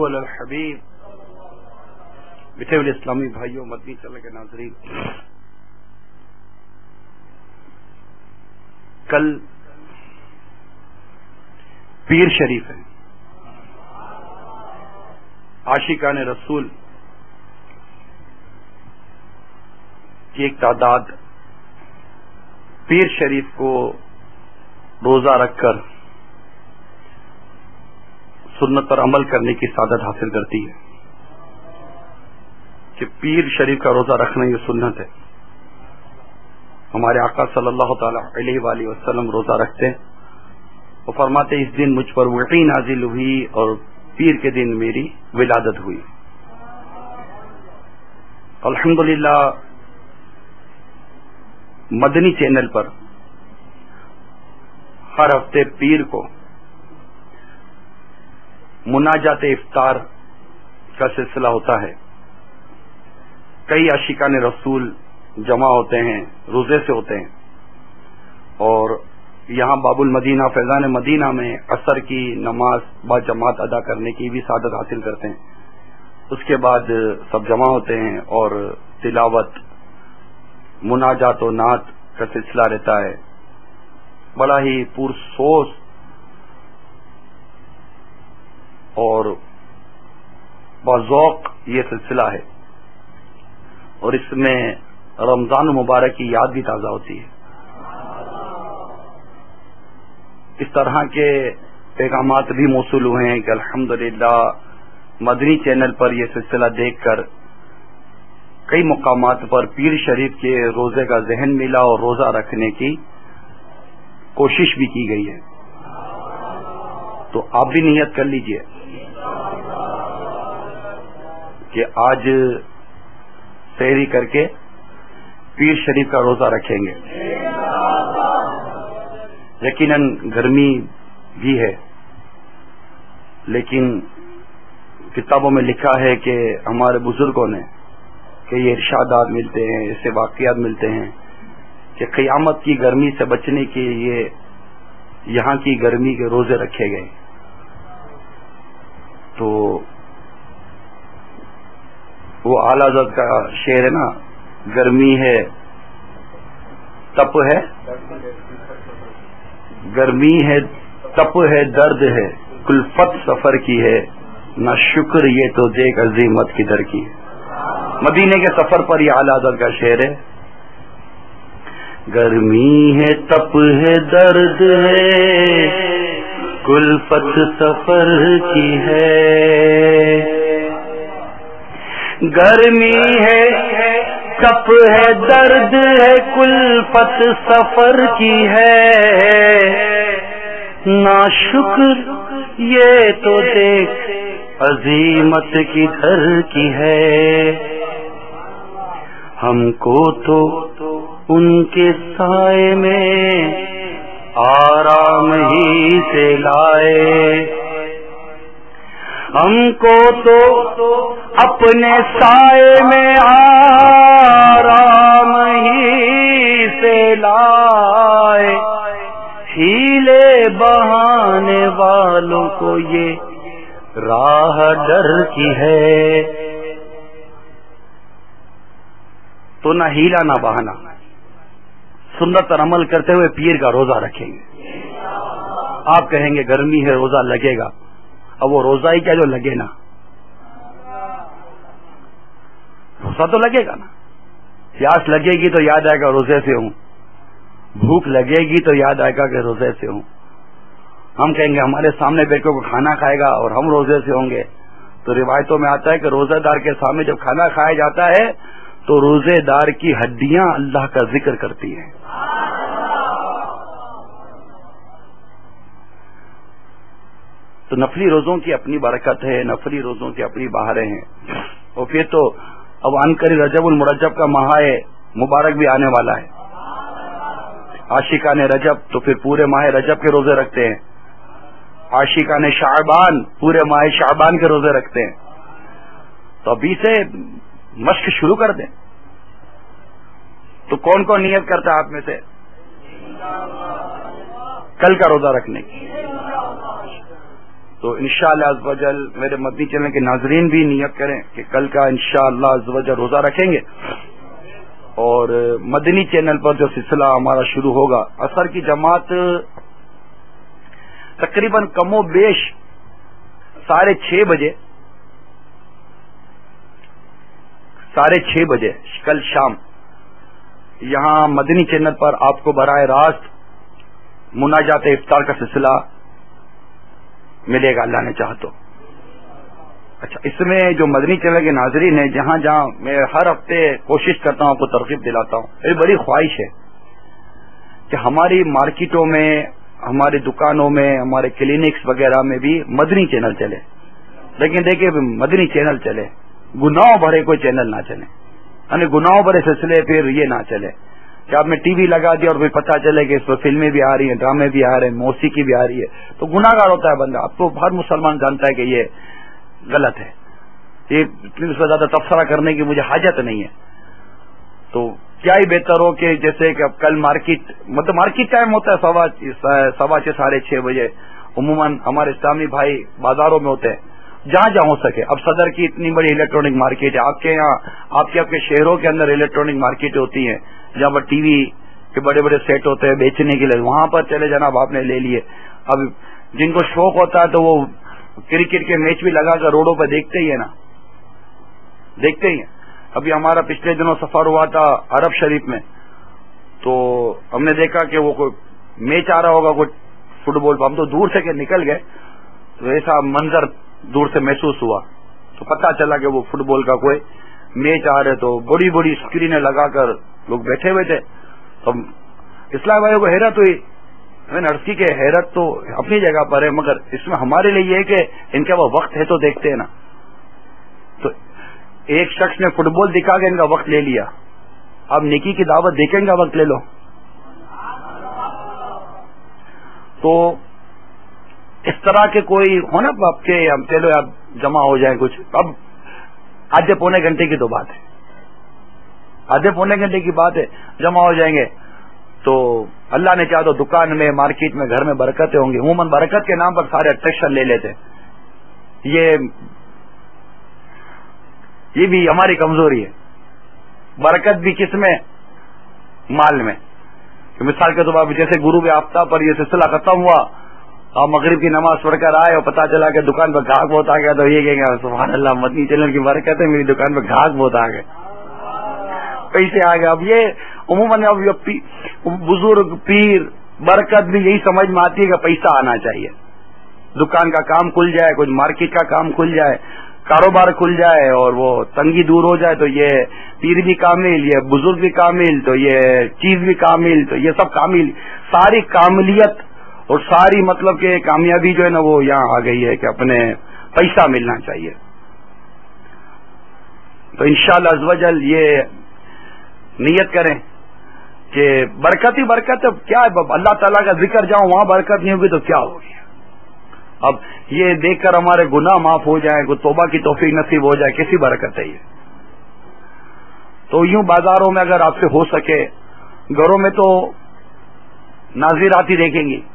علی الحبیب. میٹھے والے اسلامی بھائیوں، مدنی چینل کے ناظرین، کل پیر شریف ہے. عاشقان رسول کی ایک تعداد پیر شریف کو روزہ رکھ کر سنت پر عمل کرنے کی سعادت حاصل کرتی ہے کہ پیر شریف کا روزہ رکھنا یہ سنت ہے. ہمارے آقا صلی اللہ تعالی علیہ وآلہ وسلم روزہ رکھتے وہ فرماتے اس دن مجھ پر وحی نازل ہوئی اور پیر کے دن میری ولادت ہوئی. الحمدللہ مدنی چینل پر ہر ہفتے پیر کو مناجات افطار کا سلسلہ ہوتا ہے. کئی عاشقان رسول جمع ہوتے ہیں، روزے سے ہوتے ہیں، اور یہاں باب المدینہ فیضان مدینہ میں عصر کی نماز با جماعت ادا کرنے کی بھی سعادت حاصل کرتے ہیں. اس کے بعد سب جمع ہوتے ہیں اور تلاوت، مناجات و نعت کا سلسلہ رہتا ہے. بڑا ہی پرسوز اور بذوق یہ سلسلہ ہے، اور اس میں رمضان مبارک کی یاد بھی تازہ ہوتی ہے. اس طرح کے پیغامات بھی موصول ہوئے ہیں کہ الحمدللہ مدنی چینل پر یہ سلسلہ دیکھ کر کئی مقامات پر پیر شریف کے روزے کا ذہن ملا اور روزہ رکھنے کی کوشش بھی کی گئی ہے. تو آپ بھی نیت کر لیجئے کہ آج سحری کر کے پیر شریف کا روزہ رکھیں گے. یقیناً گرمی بھی ہے، لیکن کتابوں میں لکھا ہے کہ ہمارے بزرگوں نے کہ یہ ارشادات ملتے ہیں، ایسے واقعات ملتے ہیں کہ قیامت کی گرمی سے بچنے کے لیے یہاں کی گرمی کے روزے رکھے گئے. تو وہ اعلی حضرت کا شعر ہے نا، گرمی ہے تپ ہے، گرمی ہے تپ ہے درد ہے، کلفت سفر کی ہے، نہ شکر یہ تو دیکھ عظیمت کی در کی ہے. مدینے کے سفر پر یہ اعلی حضرت کا شعر ہے. گرمی ہے تپ ہے درد ہے، کلفت سفر کی ہے. گرمی ہے تپ ہے درد ہے، کلفت سفر کی ہے، نا شکر یہ تو دیکھ عظیمت کی در کی ہے. ہم کو تو ان کے سائے میں آرام ہی سے لائے، ہم کو تو اپنے سائے میں آرام ہی سے لائے. ہیلے بہانے والوں کو یہ راہ ڈر کی ہے. تو نہ ہیلا نہ بہانا، سنت پر عمل کرتے ہوئے پیر کا روزہ رکھیں گے. آپ کہیں گے گرمی ہے روزہ لگے گا، اب وہ روزہ ہی کیا جو لگے نا، روزہ تو لگے گا نا. پیاس لگے گی تو یاد آئے گا روزے سے ہوں، بھوک لگے گی تو یاد آئے گا کہ روزے سے ہوں. ہم کہیں گے ہمارے سامنے بیٹھ کے کوئی کھانا کھائے گا اور ہم روزے سے ہوں گے، تو روایتوں میں آتا ہے کہ روزہ دار کے سامنے جب کھانا کھایا جاتا ہے تو روزے دار کی ہڈیاں اللہ کا ذکر کرتی ہیں. تو نفلی روزوں کی اپنی برکت ہے، نفلی روزوں کی اپنی بہاریں ہیں. اور پھر تو اب عنقریب رجب المرجب کا ماہ مبارک بھی آنے والا ہے. عاشقان رجب تو پھر پورے ماہ رجب کے روزے رکھتے ہیں، عاشقان شعبان پورے ماہ شعبان کے روزے رکھتے ہیں. تو ابھی سے مشق شروع کر دیں. تو کون کون نیت کرتا ہے آپ میں سے کل کا روزہ رکھنے کی؟ تو انشاءاللہ عز و جل میرے مدنی چینل کے ناظرین بھی نیت کریں کہ کل کا انشاءاللہ عز و جل روزہ رکھیں گے، اور مدنی چینل پر جو سلسلہ ہمارا شروع ہوگا، عصر کی جماعت تقریباً کم و بیش ساڑھے چھ بجے ساڑھے چھ بجے کل شام یہاں مدنی چینل پر آپ کو براہ راست مناجات افطار کا سلسلہ ملے گا اللہ نے چاہا تو۔ اچھا، اس میں جو مدنی چینل کے ناظرین ہیں، جہاں جہاں میں ہر ہفتے کوشش کرتا ہوں، آپ کو ترغیب دلاتا ہوں، میری بڑی خواہش ہے کہ ہماری مارکیٹوں میں، ہماری دکانوں میں، ہمارے کلینکس وغیرہ میں بھی مدنی چینل چلے، لیکن دیکھیے مدنی چینل چلے، گناہوں بھرے کوئی چینل نہ چلے، یعنی گناہوں بھرے سلسلے پھر یہ نہ چلے کہ آپ نے ٹی وی لگا دیا اور پھر پتہ چلے کہ اس پر فلمیں بھی آ رہی ہیں، ڈرامے بھی آ رہے ہیں، موسیقی بھی آ رہی ہے، تو گناہ گار ہوتا ہے بندہ۔ اب تو ہر مسلمان جانتا ہے کہ یہ غلط ہے، یہ اس پر زیادہ تبصرہ کرنے کی مجھے حاجت نہیں ہے۔ تو کیا ہی بہتر ہو کہ جیسے کہ اب کل مارکیٹ مطلب مارکیٹ ٹائم ہوتا ہے سوا سوا چھ ساڑھے چھ بجے، عموماً ہمارے اسلامی بھائی بازاروں میں ہوتے ہیں جہاں جہاں ہو سکے۔ اب صدر کی اتنی بڑی الیکٹرانک مارکیٹ ہے، آپ کے یہاں آپ کے آپ کے شہروں کے اندر الیکٹرانک مارکیٹیں ہوتی ہیں جہاں پر ٹی وی کے بڑے بڑے سیٹ ہوتے ہیں بیچنے کے لیے، وہاں پر چلے جناب آپ نے لے لیے۔ اب جن کو شوق ہوتا ہے تو وہ کرکٹ کے میچ بھی لگا کر روڈوں پہ دیکھتے ہی ہے نا، دیکھتے ہی ہیں۔ ابھی ہمارا پچھلے دنوں سفر ہوا تھا عرب شریف میں، تو ہم نے دیکھا کہ وہ کوئی میچ آ رہا ہوگا، کوئی فٹ بال، ہم تو دور سے کہ نکل گئے تو ایسا منظر دور سے محسوس ہوا، تو پتہ چلا کہ وہ فٹ بال کا کوئی میچ آ رہے، تو بڑی بڑی اسکرینیں لگا کر لوگ بیٹھے ہوئے تھے۔ تو اسلام بھائیوں کو حیرت ہوئی، میں نے عرض کی کہ حیرت تو اپنی جگہ پر ہے، مگر اس میں ہمارے لیے یہ ہے کہ ان کا وہ وقت ہے تو دیکھتے ہیں نا۔ تو ایک شخص نے فٹ بال دکھا کے ان کا وقت لے لیا، اب نیکی کی دعوت دیکھیں گا وقت لے لو۔ تو اس طرح کے کوئی ہونا آپ کے چلو آپ جمع ہو جائیں کچھ، اب آدھے پونے گھنٹے کی تو بات ہے، آدھے پونے گھنٹے کی بات ہے، جمع ہو جائیں گے تو اللہ نے چاہا تو دکان میں، مارکیٹ میں، گھر میں برکتیں ہوں گی۔ عموماً برکت کے نام پر سارے اٹریکشن لے لیتے، یہ یہ بھی ہماری کمزوری ہے۔ برکت بھی کس میں؟ مال میں۔ مثال کے طور پر جیسے غروب آفتاب پر یہ سلسلہ ختم ہوا، آپ مغرب کی نماز پڑھ کر آئے اور پتا چلا کہ دکان پہ گاہک بہت آ گیا، تو یہ کہیں گے سبحان اللہ، مدنی چینل کی برکت ہے، میری دکان پہ گاہک بہت آ گئے، پیسے آ گئے۔ اب یہ عموماً اب بزرگ پیر برکت بھی یہی سمجھ میں آتی ہے کہ پیسہ آنا چاہیے، دکان کا کام کھل جائے، کچھ مارکیٹ کا کام کھل جائے، کاروبار کھل جائے اور وہ تنگی دور ہو جائے، تو یہ پیر بھی کامل، یہ بزرگ بھی کامل، تو یہ چیز بھی کامل، تو یہ سب کامل، ساری کاملیت اور ساری مطلب کہ کامیابی جو ہے نا وہ یہاں آ گئی ہے کہ اپنے پیسہ ملنا چاہیے۔ تو انشاءاللہ عز و جل یہ نیت کریں کہ برکت ہی برکت ہے، کیا ہے اللہ تعالیٰ کا ذکر جاؤں وہاں برکت نہیں ہوگی تو کیا ہوگی؟ اب یہ دیکھ کر ہمارے گناہ معاف ہو جائیں، کوئی توبہ کی توفیق نصیب ہو جائے، کیسی برکت ہے یہ؟ تو یوں بازاروں میں اگر آپ سے ہو سکے، گھروں میں تو ناظرات ہی دیکھیں گی،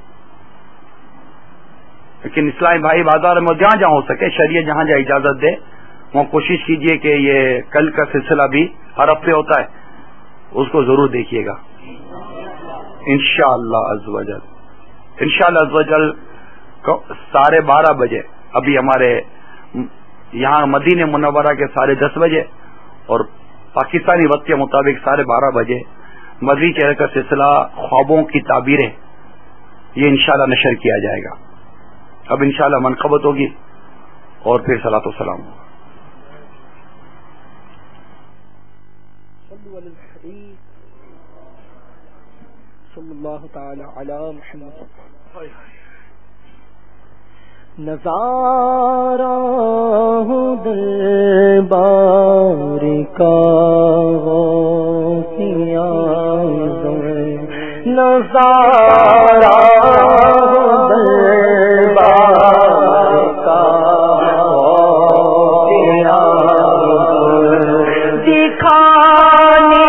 لیکن اسلامی بھائی بازار میں جہاں جہاں ہو سکے، شریعت جہاں جہاں اجازت دے وہاں کوشش کیجئے کہ یہ کل کا سلسلہ بھی ہر ہفتے ہوتا ہے، اس کو ضرور دیکھیے گا انشاءاللہ عز و جل۔ انشاءاللہ عز و جل ساڑھے بارہ بجے، ابھی ہمارے یہاں مدینہ منورہ کے ساڑھے دس بجے اور پاکستانی وقت کے مطابق ساڑھے بارہ بجے مدنی چینل کا سلسلہ خوابوں کی تعبیریں یہ انشاءاللہ نشر کیا جائے گا۔ اب انشاءاللہ منقبت ہوگی اور پھر صلاۃ و سلام ہوگا۔ صلی اللہ تعالی علی محمد۔ نظارہ دربار کا غوثیہ نظارہ دربار کا غوثیہ دکھانے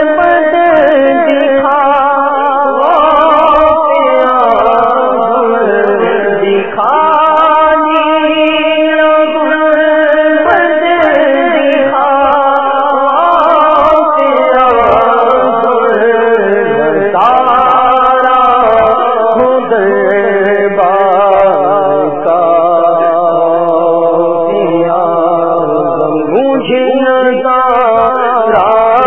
لگے مجھے نظارہ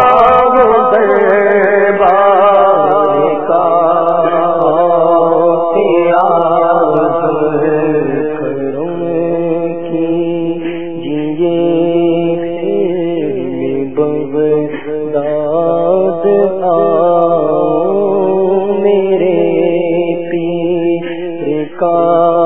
دربار کا تیرا کرم کی جیے بغداد آؤ میرے پیر کا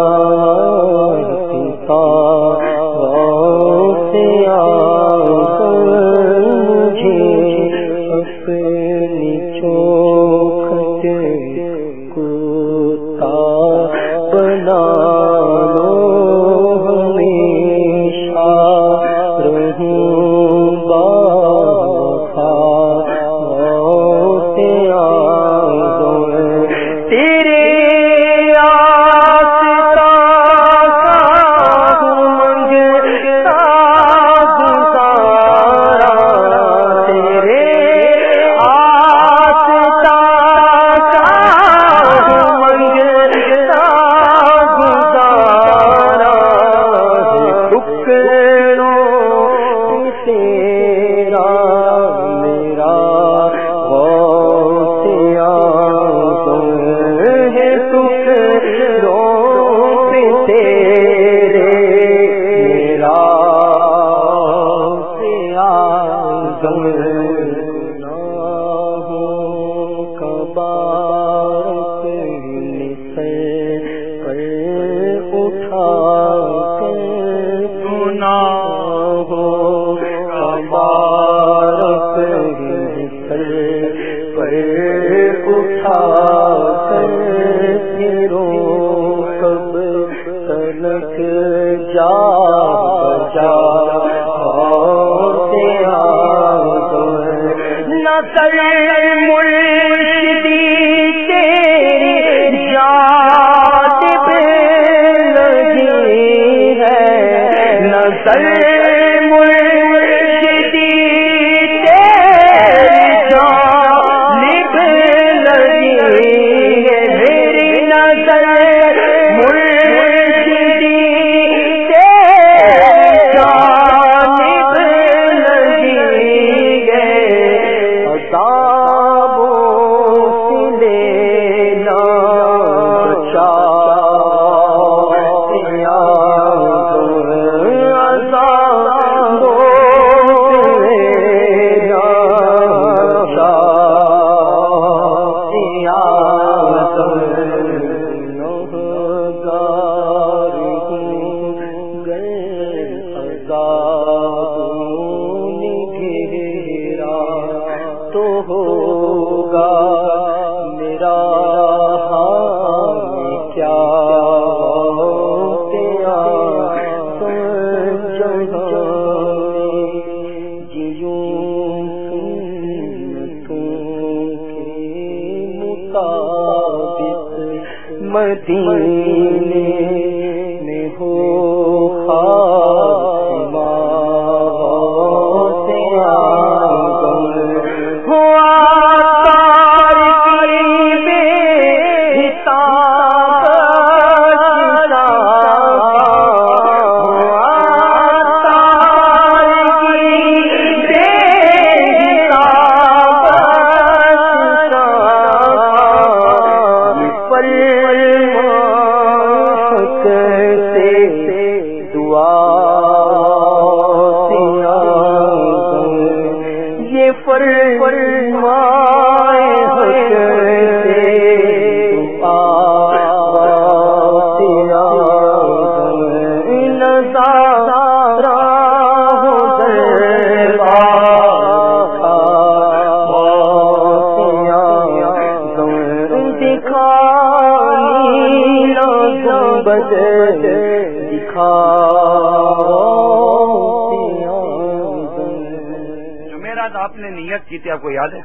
آپ نے نیت کی تھی، آپ کو یاد ہے؟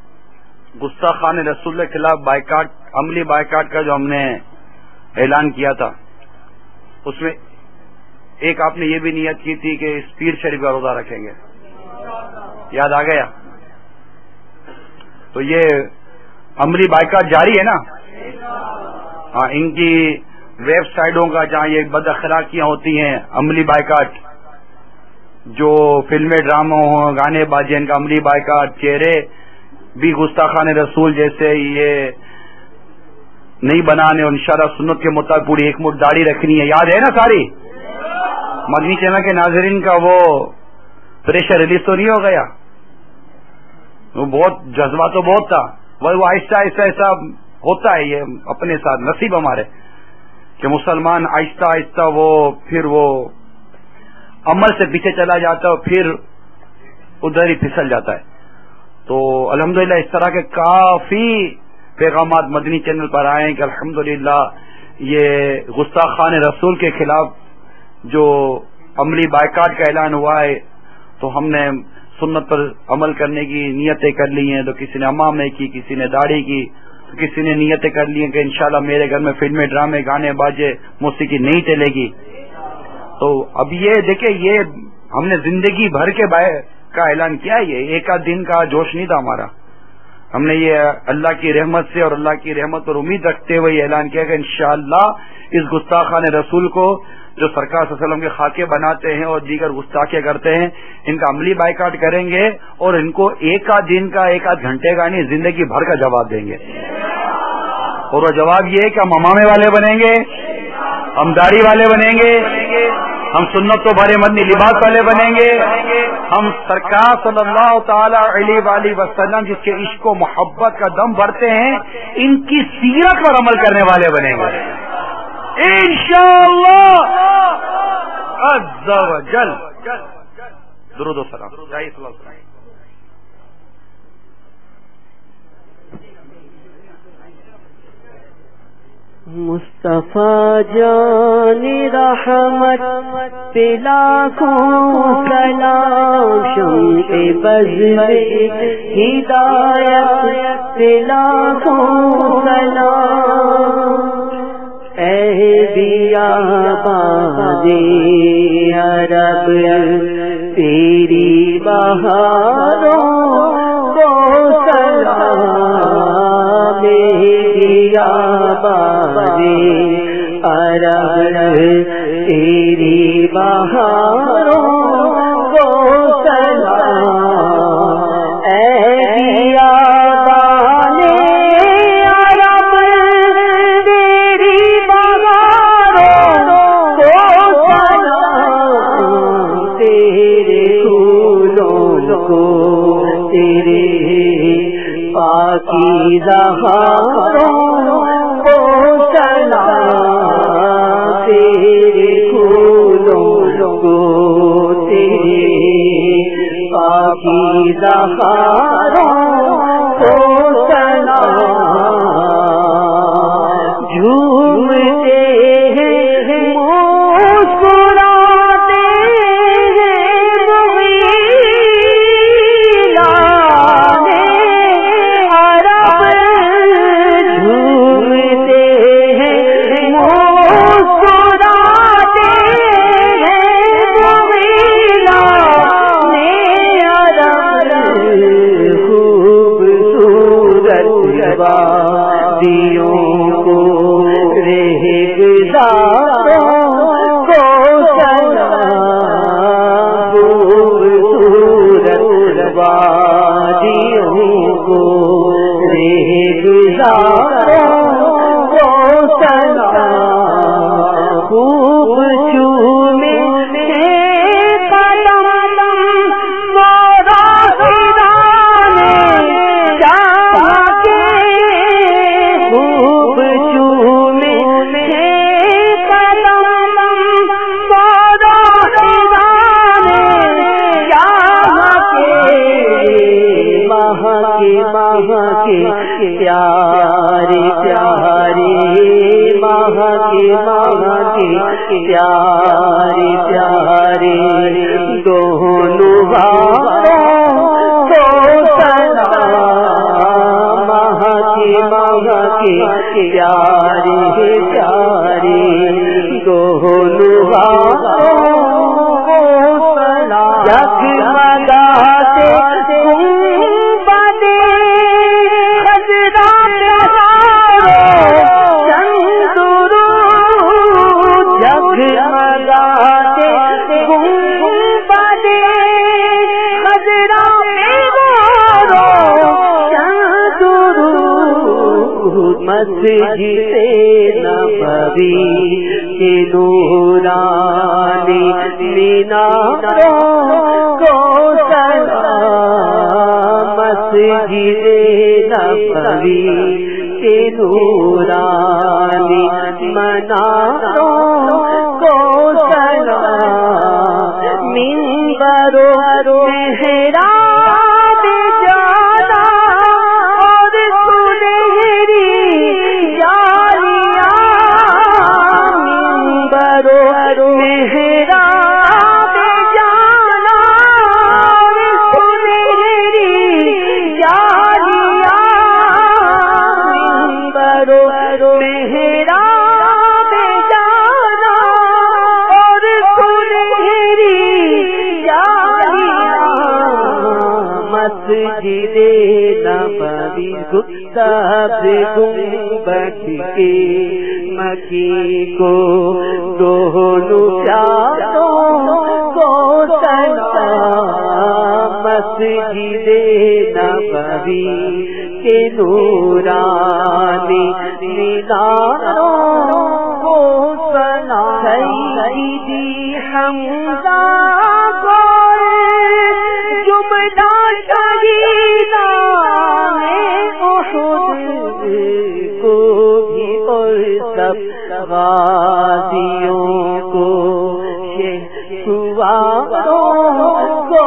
گستاخان رسول کے خلاف بائیکاٹ، عملی بائیکاٹ کا جو ہم نے اعلان کیا تھا، اس میں ایک آپ نے یہ بھی نیت کی تھی کہ اس پیر شریف کا روزہ رکھیں گے، یاد آ گیا؟ تو یہ عملی بائیکاٹ جاری ہے نا؟ ہاں، ان کی ویب سائٹوں کا جہاں یہ بد اخلاقیاں ہوتی ہیں، عملی بائیکاٹ، جو فلمیں ڈراموں ہوں گانے بازی ان کا عملی بائیکاٹ، چہرے بھی گستاخان رسول جیسے یہ نہیں بنانے اور انشاءاللہ سنت کے مطابق پوری ایک مٹھ داڑھی رکھنی ہے. یاد ہے نا ساری مدنی چینل کے ناظرین کا وہ پریشر ریلیز تو نہیں ہو گیا؟ وہ بہت جذبہ تو بہت تھا، وہ آہستہ آہستہ ایسا ہوتا ہے یہ اپنے ساتھ نصیب ہمارے کہ مسلمان آہستہ آہستہ وہ پھر وہ عمل سے پیچھے چلا جاتا ہے، پھر ادھر ہی پھسل جاتا ہے. تو الحمدللہ اس طرح کے کافی پیغامات مدنی چینل پر آئے ہیں کہ الحمدللہ یہ گستاخان رسول کے خلاف جو عملی بائیکاٹ کا اعلان ہوا ہے تو ہم نے سنت پر عمل کرنے کی نیتیں کر لی ہیں. تو کسی نے امامے کی، کسی نے داڑھی کی، تو کسی نے نیتیں کر لی ہیں کہ انشاءاللہ میرے گھر میں فلمیں ڈرامے گانے باجے موسیقی نہیں چلے گی. تو اب یہ دیکھیں یہ ہم نے زندگی بھر کے کا اعلان کیا، یہ ایک آدھ دن کا جوش نہیں تھا ہمارا. ہم نے یہ اللہ کی رحمت سے اور اللہ کی رحمت پر امید رکھتے ہوئے یہ اعلان کیا کہ انشاءاللہ اس گستاخان رسول کو جو سرکار صلی اللہ علیہ وسلم کے خاکے بناتے ہیں اور دیگر گستاخیاں کرتے ہیں ان کا عملی بائیکاٹ کریں گے اور ان کو ایک آدھ دن کا ایک آدھ گھنٹے کا نہیں زندگی بھر کا جواب دیں گے. اور وہ جواب یہ ہے کہ ہم امامے والے بنیں گے، ہم داڑھی والے بنیں گے، ہم سنت و بھرے مدنی لباس والے بنیں گے، ہم سرکار صلی اللہ تعالی علیہ وآلہ وسلم جس کے عشق و محبت کا دم بھرتے ہیں ان کی سیرت پر عمل کرنے والے بنیں گے انشاءاللہ عز و جل. درود و سلام. مصطفیٰ جان رحمت پہ لاکھوں سلام، شمع بز میں ہدایت پہ لاکھوں سلام. اے بیابانی عرب تیری بہاروں کو سلام، بیابانی عرب تیری بہاروں کو سلام. اے بیابانی عرب تیری بہاروں کو سلام، تیرے پھولوں کو تیرے پاکیزہ ہاروں کو سلام، تیرے پھولوں کو تیرے پاکیزہ ہاروں کو سلام. جھومتے ہیں مسکراتے پیاری پیاری ماں کی ماں کی پیاری پیاری دونوں بھائیوں کو سلام، ماں کی ماں کی پیاری پیاری دونوں بھائیوں کو سلام. جگمگاتے جگمگاتے گنبدِ مسجد نبوی کے نورانی میناروں کو سلام، مسجد نبوی کے نورانی مناروں کو سلام، منبر و محراب جانا اور سنہری جالیاں، منبر و محراب جانا اور سنہری جالیاں، منبر و محراب جانا اور سنہری مسجد نبوی گستاخ گنبد کے مکی کو دونوں پیاروں کو سلام، مسجد نبوی کے نورانی میناروں کو سلام، سیدی حمزہ جملہ شہیدان احد کو بھی اور سب غازیوں کو شہواروں کو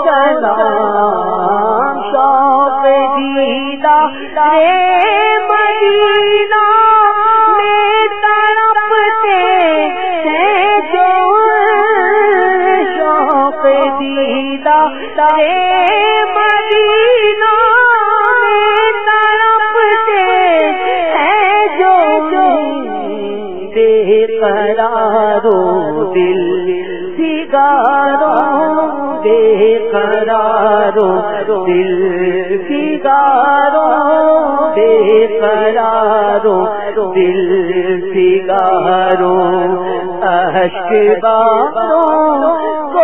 سلام، شوق دیدار مدینہ میں تڑپتے ہیں جو، شوق دیدار مدینہ میں تڑپتے ہیں جو، بے قراروں دل فگاروں، بے قراروں دل فگاروں، بے قراروں دل فگاروں، اشک باروں کو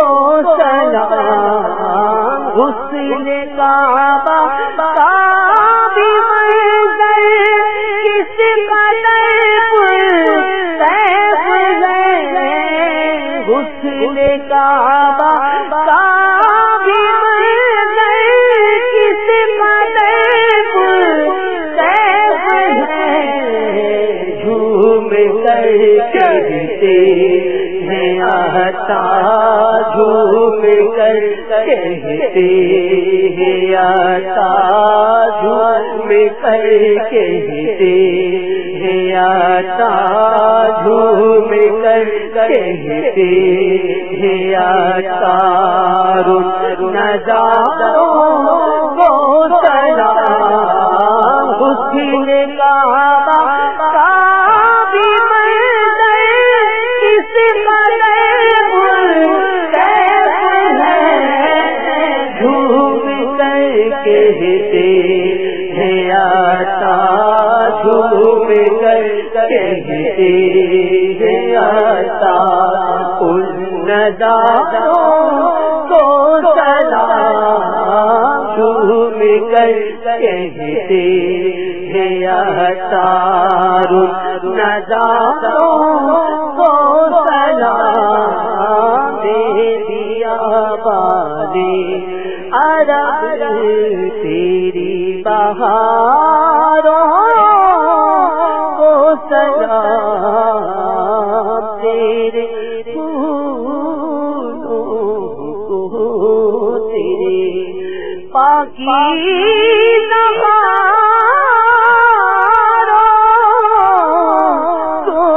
سلام، حسن کعبہ کا بھی منظر کس قدر پرطیف ہے، حسن کعبہ کا بھی منظر کس قدر پرطیف ہے، جھوم کر کہتے ہیں آتا، جھوم کر کہتے ہیں آتا، جھوم کر کہتے ہیں آتا، جھوم کر کہتے ہیں آتا، نظاروں کو سلام، حسن کعبہ کا بھی منظر کس قدر کہتے ہیں آتا، جھوم کر کہتے ہیں آتا، ان نظاروں کو سلام، جھوم کر کہتے ہیں آتا، ان نظاروں کو سلام، دے دیا بانے عرب تیری بہاروں کو سلام، تیرے پھولوں کو تیرے پاکیزہ بہاروں کو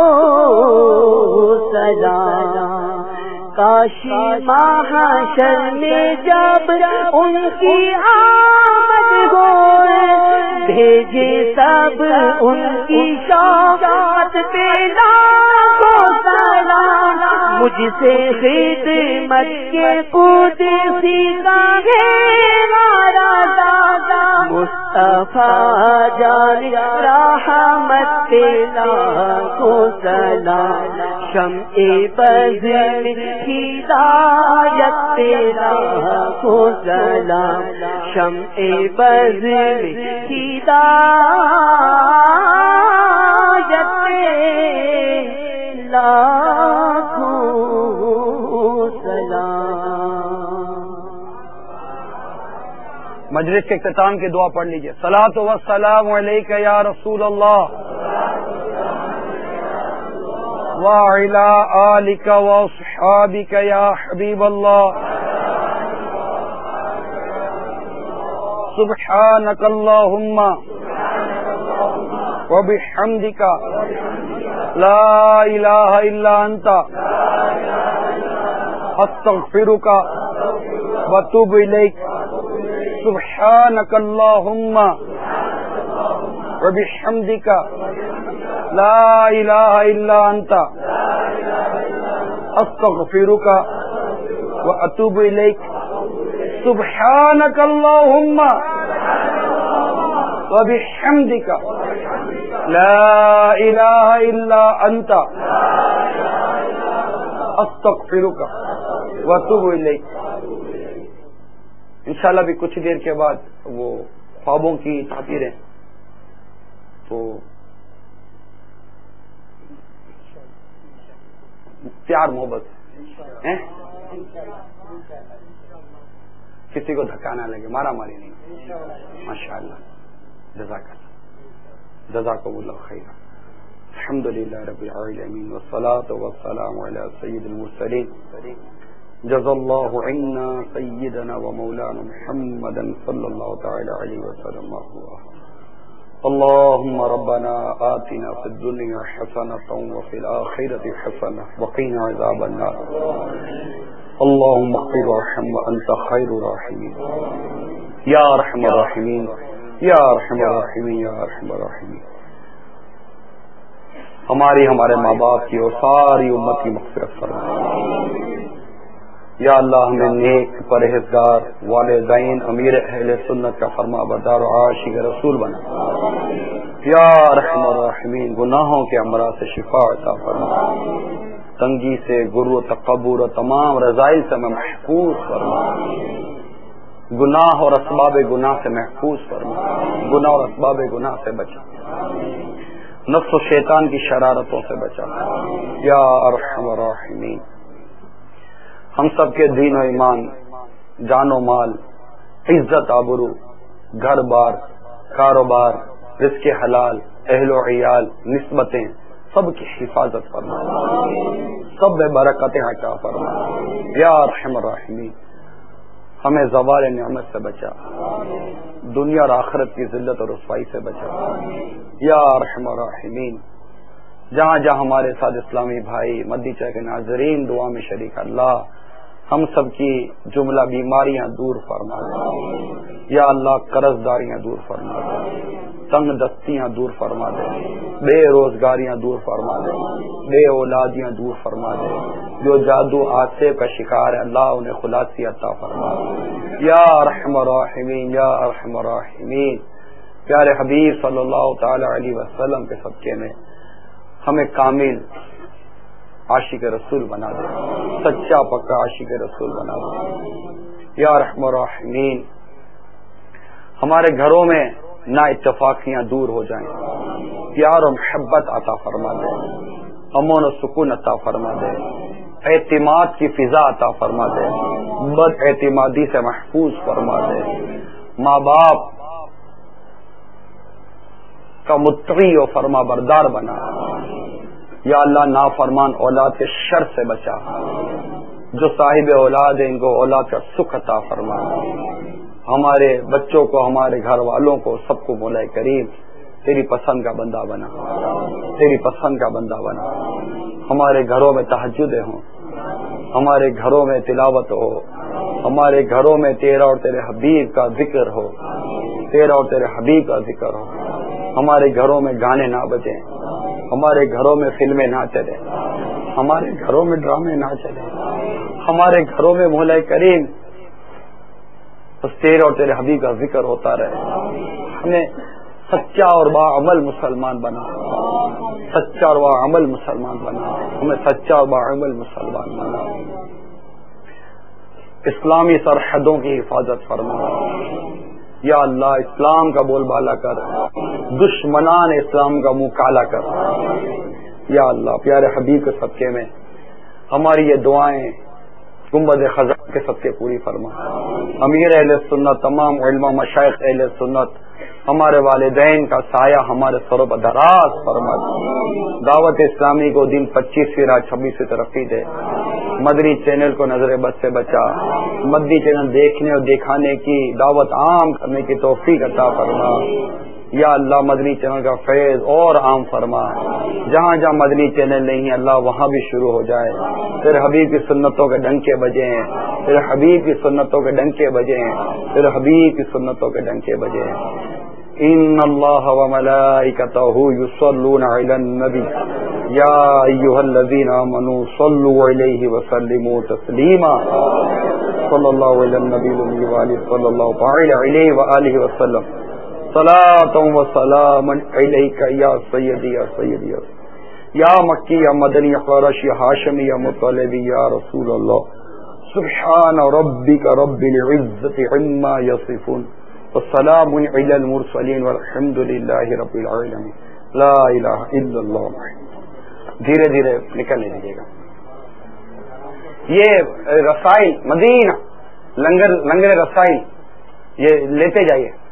سلام، کاشی محشر میں جب ان کی آمد ہو، بھیجے سب ان کی شفاعت پہ لاکھوں سلام، مجھ سے خدمت کے قدسی کا گھیرا دادا، مصطفیٰ جان رحمت پہ لاکھوں سلام، شمع بزم ہدایت پہ لاکھوں سلام شمع بز میں ہدایت لاکھوں سلام۔ مجلس کے اختتام کی دعا پڑھ لیجیے۔ صلاۃ و السلام علیک یا رسول اللہ وعلی آلک واصحابک یا حبیب اللہ سبحانک اللہم وبحمدک لا الہ الا انت استغفرک واتوب الیک سبحانک اللہم وبحمدک لا الہ الا انت استغفرک واتوب الیک سبحانک اللہم وبحمدک لا الہ الا انت استغفرک واتوب الیک۔ انشاءاللہ بھی کچھ دیر کے بعد وہ خوابوں کی تعبیریں تو پیار محبت کسی کو دھکا نہ لگے، مارا ماری نہیں، ماشاءاللہ، جزاک اللہ، جزاکم اللہ خیرا۔ الحمد للہ رب العالمین والصلاة والسلام علی سید المرسلین جزا اللہ عنا سیدنا ومولانا محمدا صلی اللہ تعالی علیہ وسلم۔ اللهم ربنا آتنا في الدنيا حسنة وفي الآخرة حسنة وقنا عذاب النار۔ اللهم اغفر وارحم وأنت خير الراحمين يا أرحم الراحمين يا أرحم الراحمين يا أرحم الراحمين۔ ہماری ہمارے ماں باپ کی اور ساری امت کی مغفرت فرما۔ یا اللہ ہمیں نیک پرہیزگار والدین امیر اہل سنت کا فرما بردار و عاشق رسول بنا۔ یا رحم الرحمین گناہوں کے امراض سے شفا عطا فرما، تنگی سے، غرور و تکبر و تمام رذائل سے میں محفوظ فرما، گناہ اور اسباب گناہ سے محفوظ فرما، گناہ اور اسباب گناہ سے بچا، نفس و شیطان کی شرارتوں سے بچا یا ارحم الراحمین۔ ہم سب کے دین و ایمان، جان و مال، عزت آبرو، گھر بار، کاروبار، رزق حلال، اہل و عیال، نسبتیں سب کی حفاظت فرما، سب میں برکتیں عطا فرما یا ارحم الراحمین۔ ہمیں زوال نعمت سے بچا، دنیا اور آخرت کی ذلت اور رسوائی سے بچا یا ارحم الراحمین۔ جہاں جہاں ہمارے ساتھ اسلامی بھائی مدی چہ کے ناظرین دعا میں شریک، اللہ ہم سب کی جملہ بیماریاں دور فرما دے یا اللہ، قرض داریاں دور فرما دے، تنگ دستیاں دور فرما دے، بے روزگاریاں دور فرما دے، بے اولادیاں دور فرما دے، جو جادو آسے کا شکار ہے اللہ انہیں خلاصی عطا فرما یا ارحم الراحمین یا ارحم الراحمین۔ پیارے حبیب صلی اللہ تعالی علیہ وسلم کے صدقے میں ہمیں کامل عاشق رسول بنا دے، سچا پکا عاشق رسول بنا دے یا رحم الراحمین۔ ہمارے گھروں میں نا اتفاقیاں دور ہو جائیں، پیار و محبت عطا فرما دے، امن و سکون عطا فرما دے، اعتماد کی فضا عطا فرما دے، بد اعتمادی سے محفوظ فرما دے، ماں باپ کا مطیع و فرما بردار بنا یا اللہ، نافرمان اولاد کے شر سے بچا، جو صاحب اولاد ہیں ان کو اولاد کا سکھ عطا فرما، ہمارے بچوں کو، ہمارے گھر والوں کو، سب کو مولا کریم تیری پسند کا بندہ بنا، تیری پسند کا بندہ بنا۔ ہمارے گھروں میں تہجدیں ہوں، ہمارے گھروں میں تلاوت ہو، ہمارے گھروں میں تیرا اور تیرے حبیب کا ذکر ہو، تیرا اور تیرے حبیب کا ذکر ہو۔ ہمارے گھروں میں گانے نہ بجیں، ہمارے گھروں میں فلمیں نہ چلیں، ہمارے گھروں میں ڈرامے نہ چلیں، ہمارے گھروں میں مولا کریم بس تیرے اور تیرے حبیب کا ذکر ہوتا رہے۔ ہمیں سچا اور باعمل مسلمان بنا، سچا اور باعمل مسلمان بنا، ہمیں سچا اور باعمل مسلمان بنا۔ اسلامی سرحدوں کی حفاظت فرما. یا اللہ اسلام کا بول بالا کر، دشمنان اسلام کا منہ کالا کر. یا اللہ پیارے حبیب کے صدقے میں ہماری یہ دعائیں گنبد خزاں کے صدقے پوری فرما. امیر اہل سنت، تمام علماء مشائخ اہل سنت، ہمارے والدین کا سایہ ہمارے سروں پر دراز فرما. دعوت اسلامی کو دن پچیسویں رات چھبیسویں ترقی دے. مدنی چینل کو نظر بد سے بچا. مدنی چینل دیکھنے اور دکھانے کی دعوت عام کرنے کی توفیق عطا فرما. یا اللہ مدنی چینل کا فیض اور عام فرما. جہاں جہاں مدنی چینل نہیں ہے اللہ وہاں بھی شروع ہو جائے. پھر حبیب کی سنتوں کے ڈنکے بجے ہیں، پھر حبیب کی سنتوں کے ڈنکے بجے ہیں، پھر حبیب کی سنتوں کے ڈنکے بجے ہیں. ان اللہ وملائکتہ یصلون علی النبی یا ایھا الذین آمنوا صلوا علیہ وسلموا تسلیما. صلی اللہ علی النبی وآلہ صلی اللہ تعالی علیہ وآلہ وسلم. صلاۃ و سلام علیک یا سیدی یا سیدی یا مکی یا مدنی یا قریشی یا ہاشمی یا مطلبی یا رسول اللہ. سبحان ربک رب العزة عما یصفون والسلام علی المرسلین والحمد للہ رب العالمین. لا الہ الا اللہ. دھیرے دھیرے نکلنے دیجیے گا. یہ رسائل مدینہ لنگر لنگر رسائل یہ لیتے جائیے.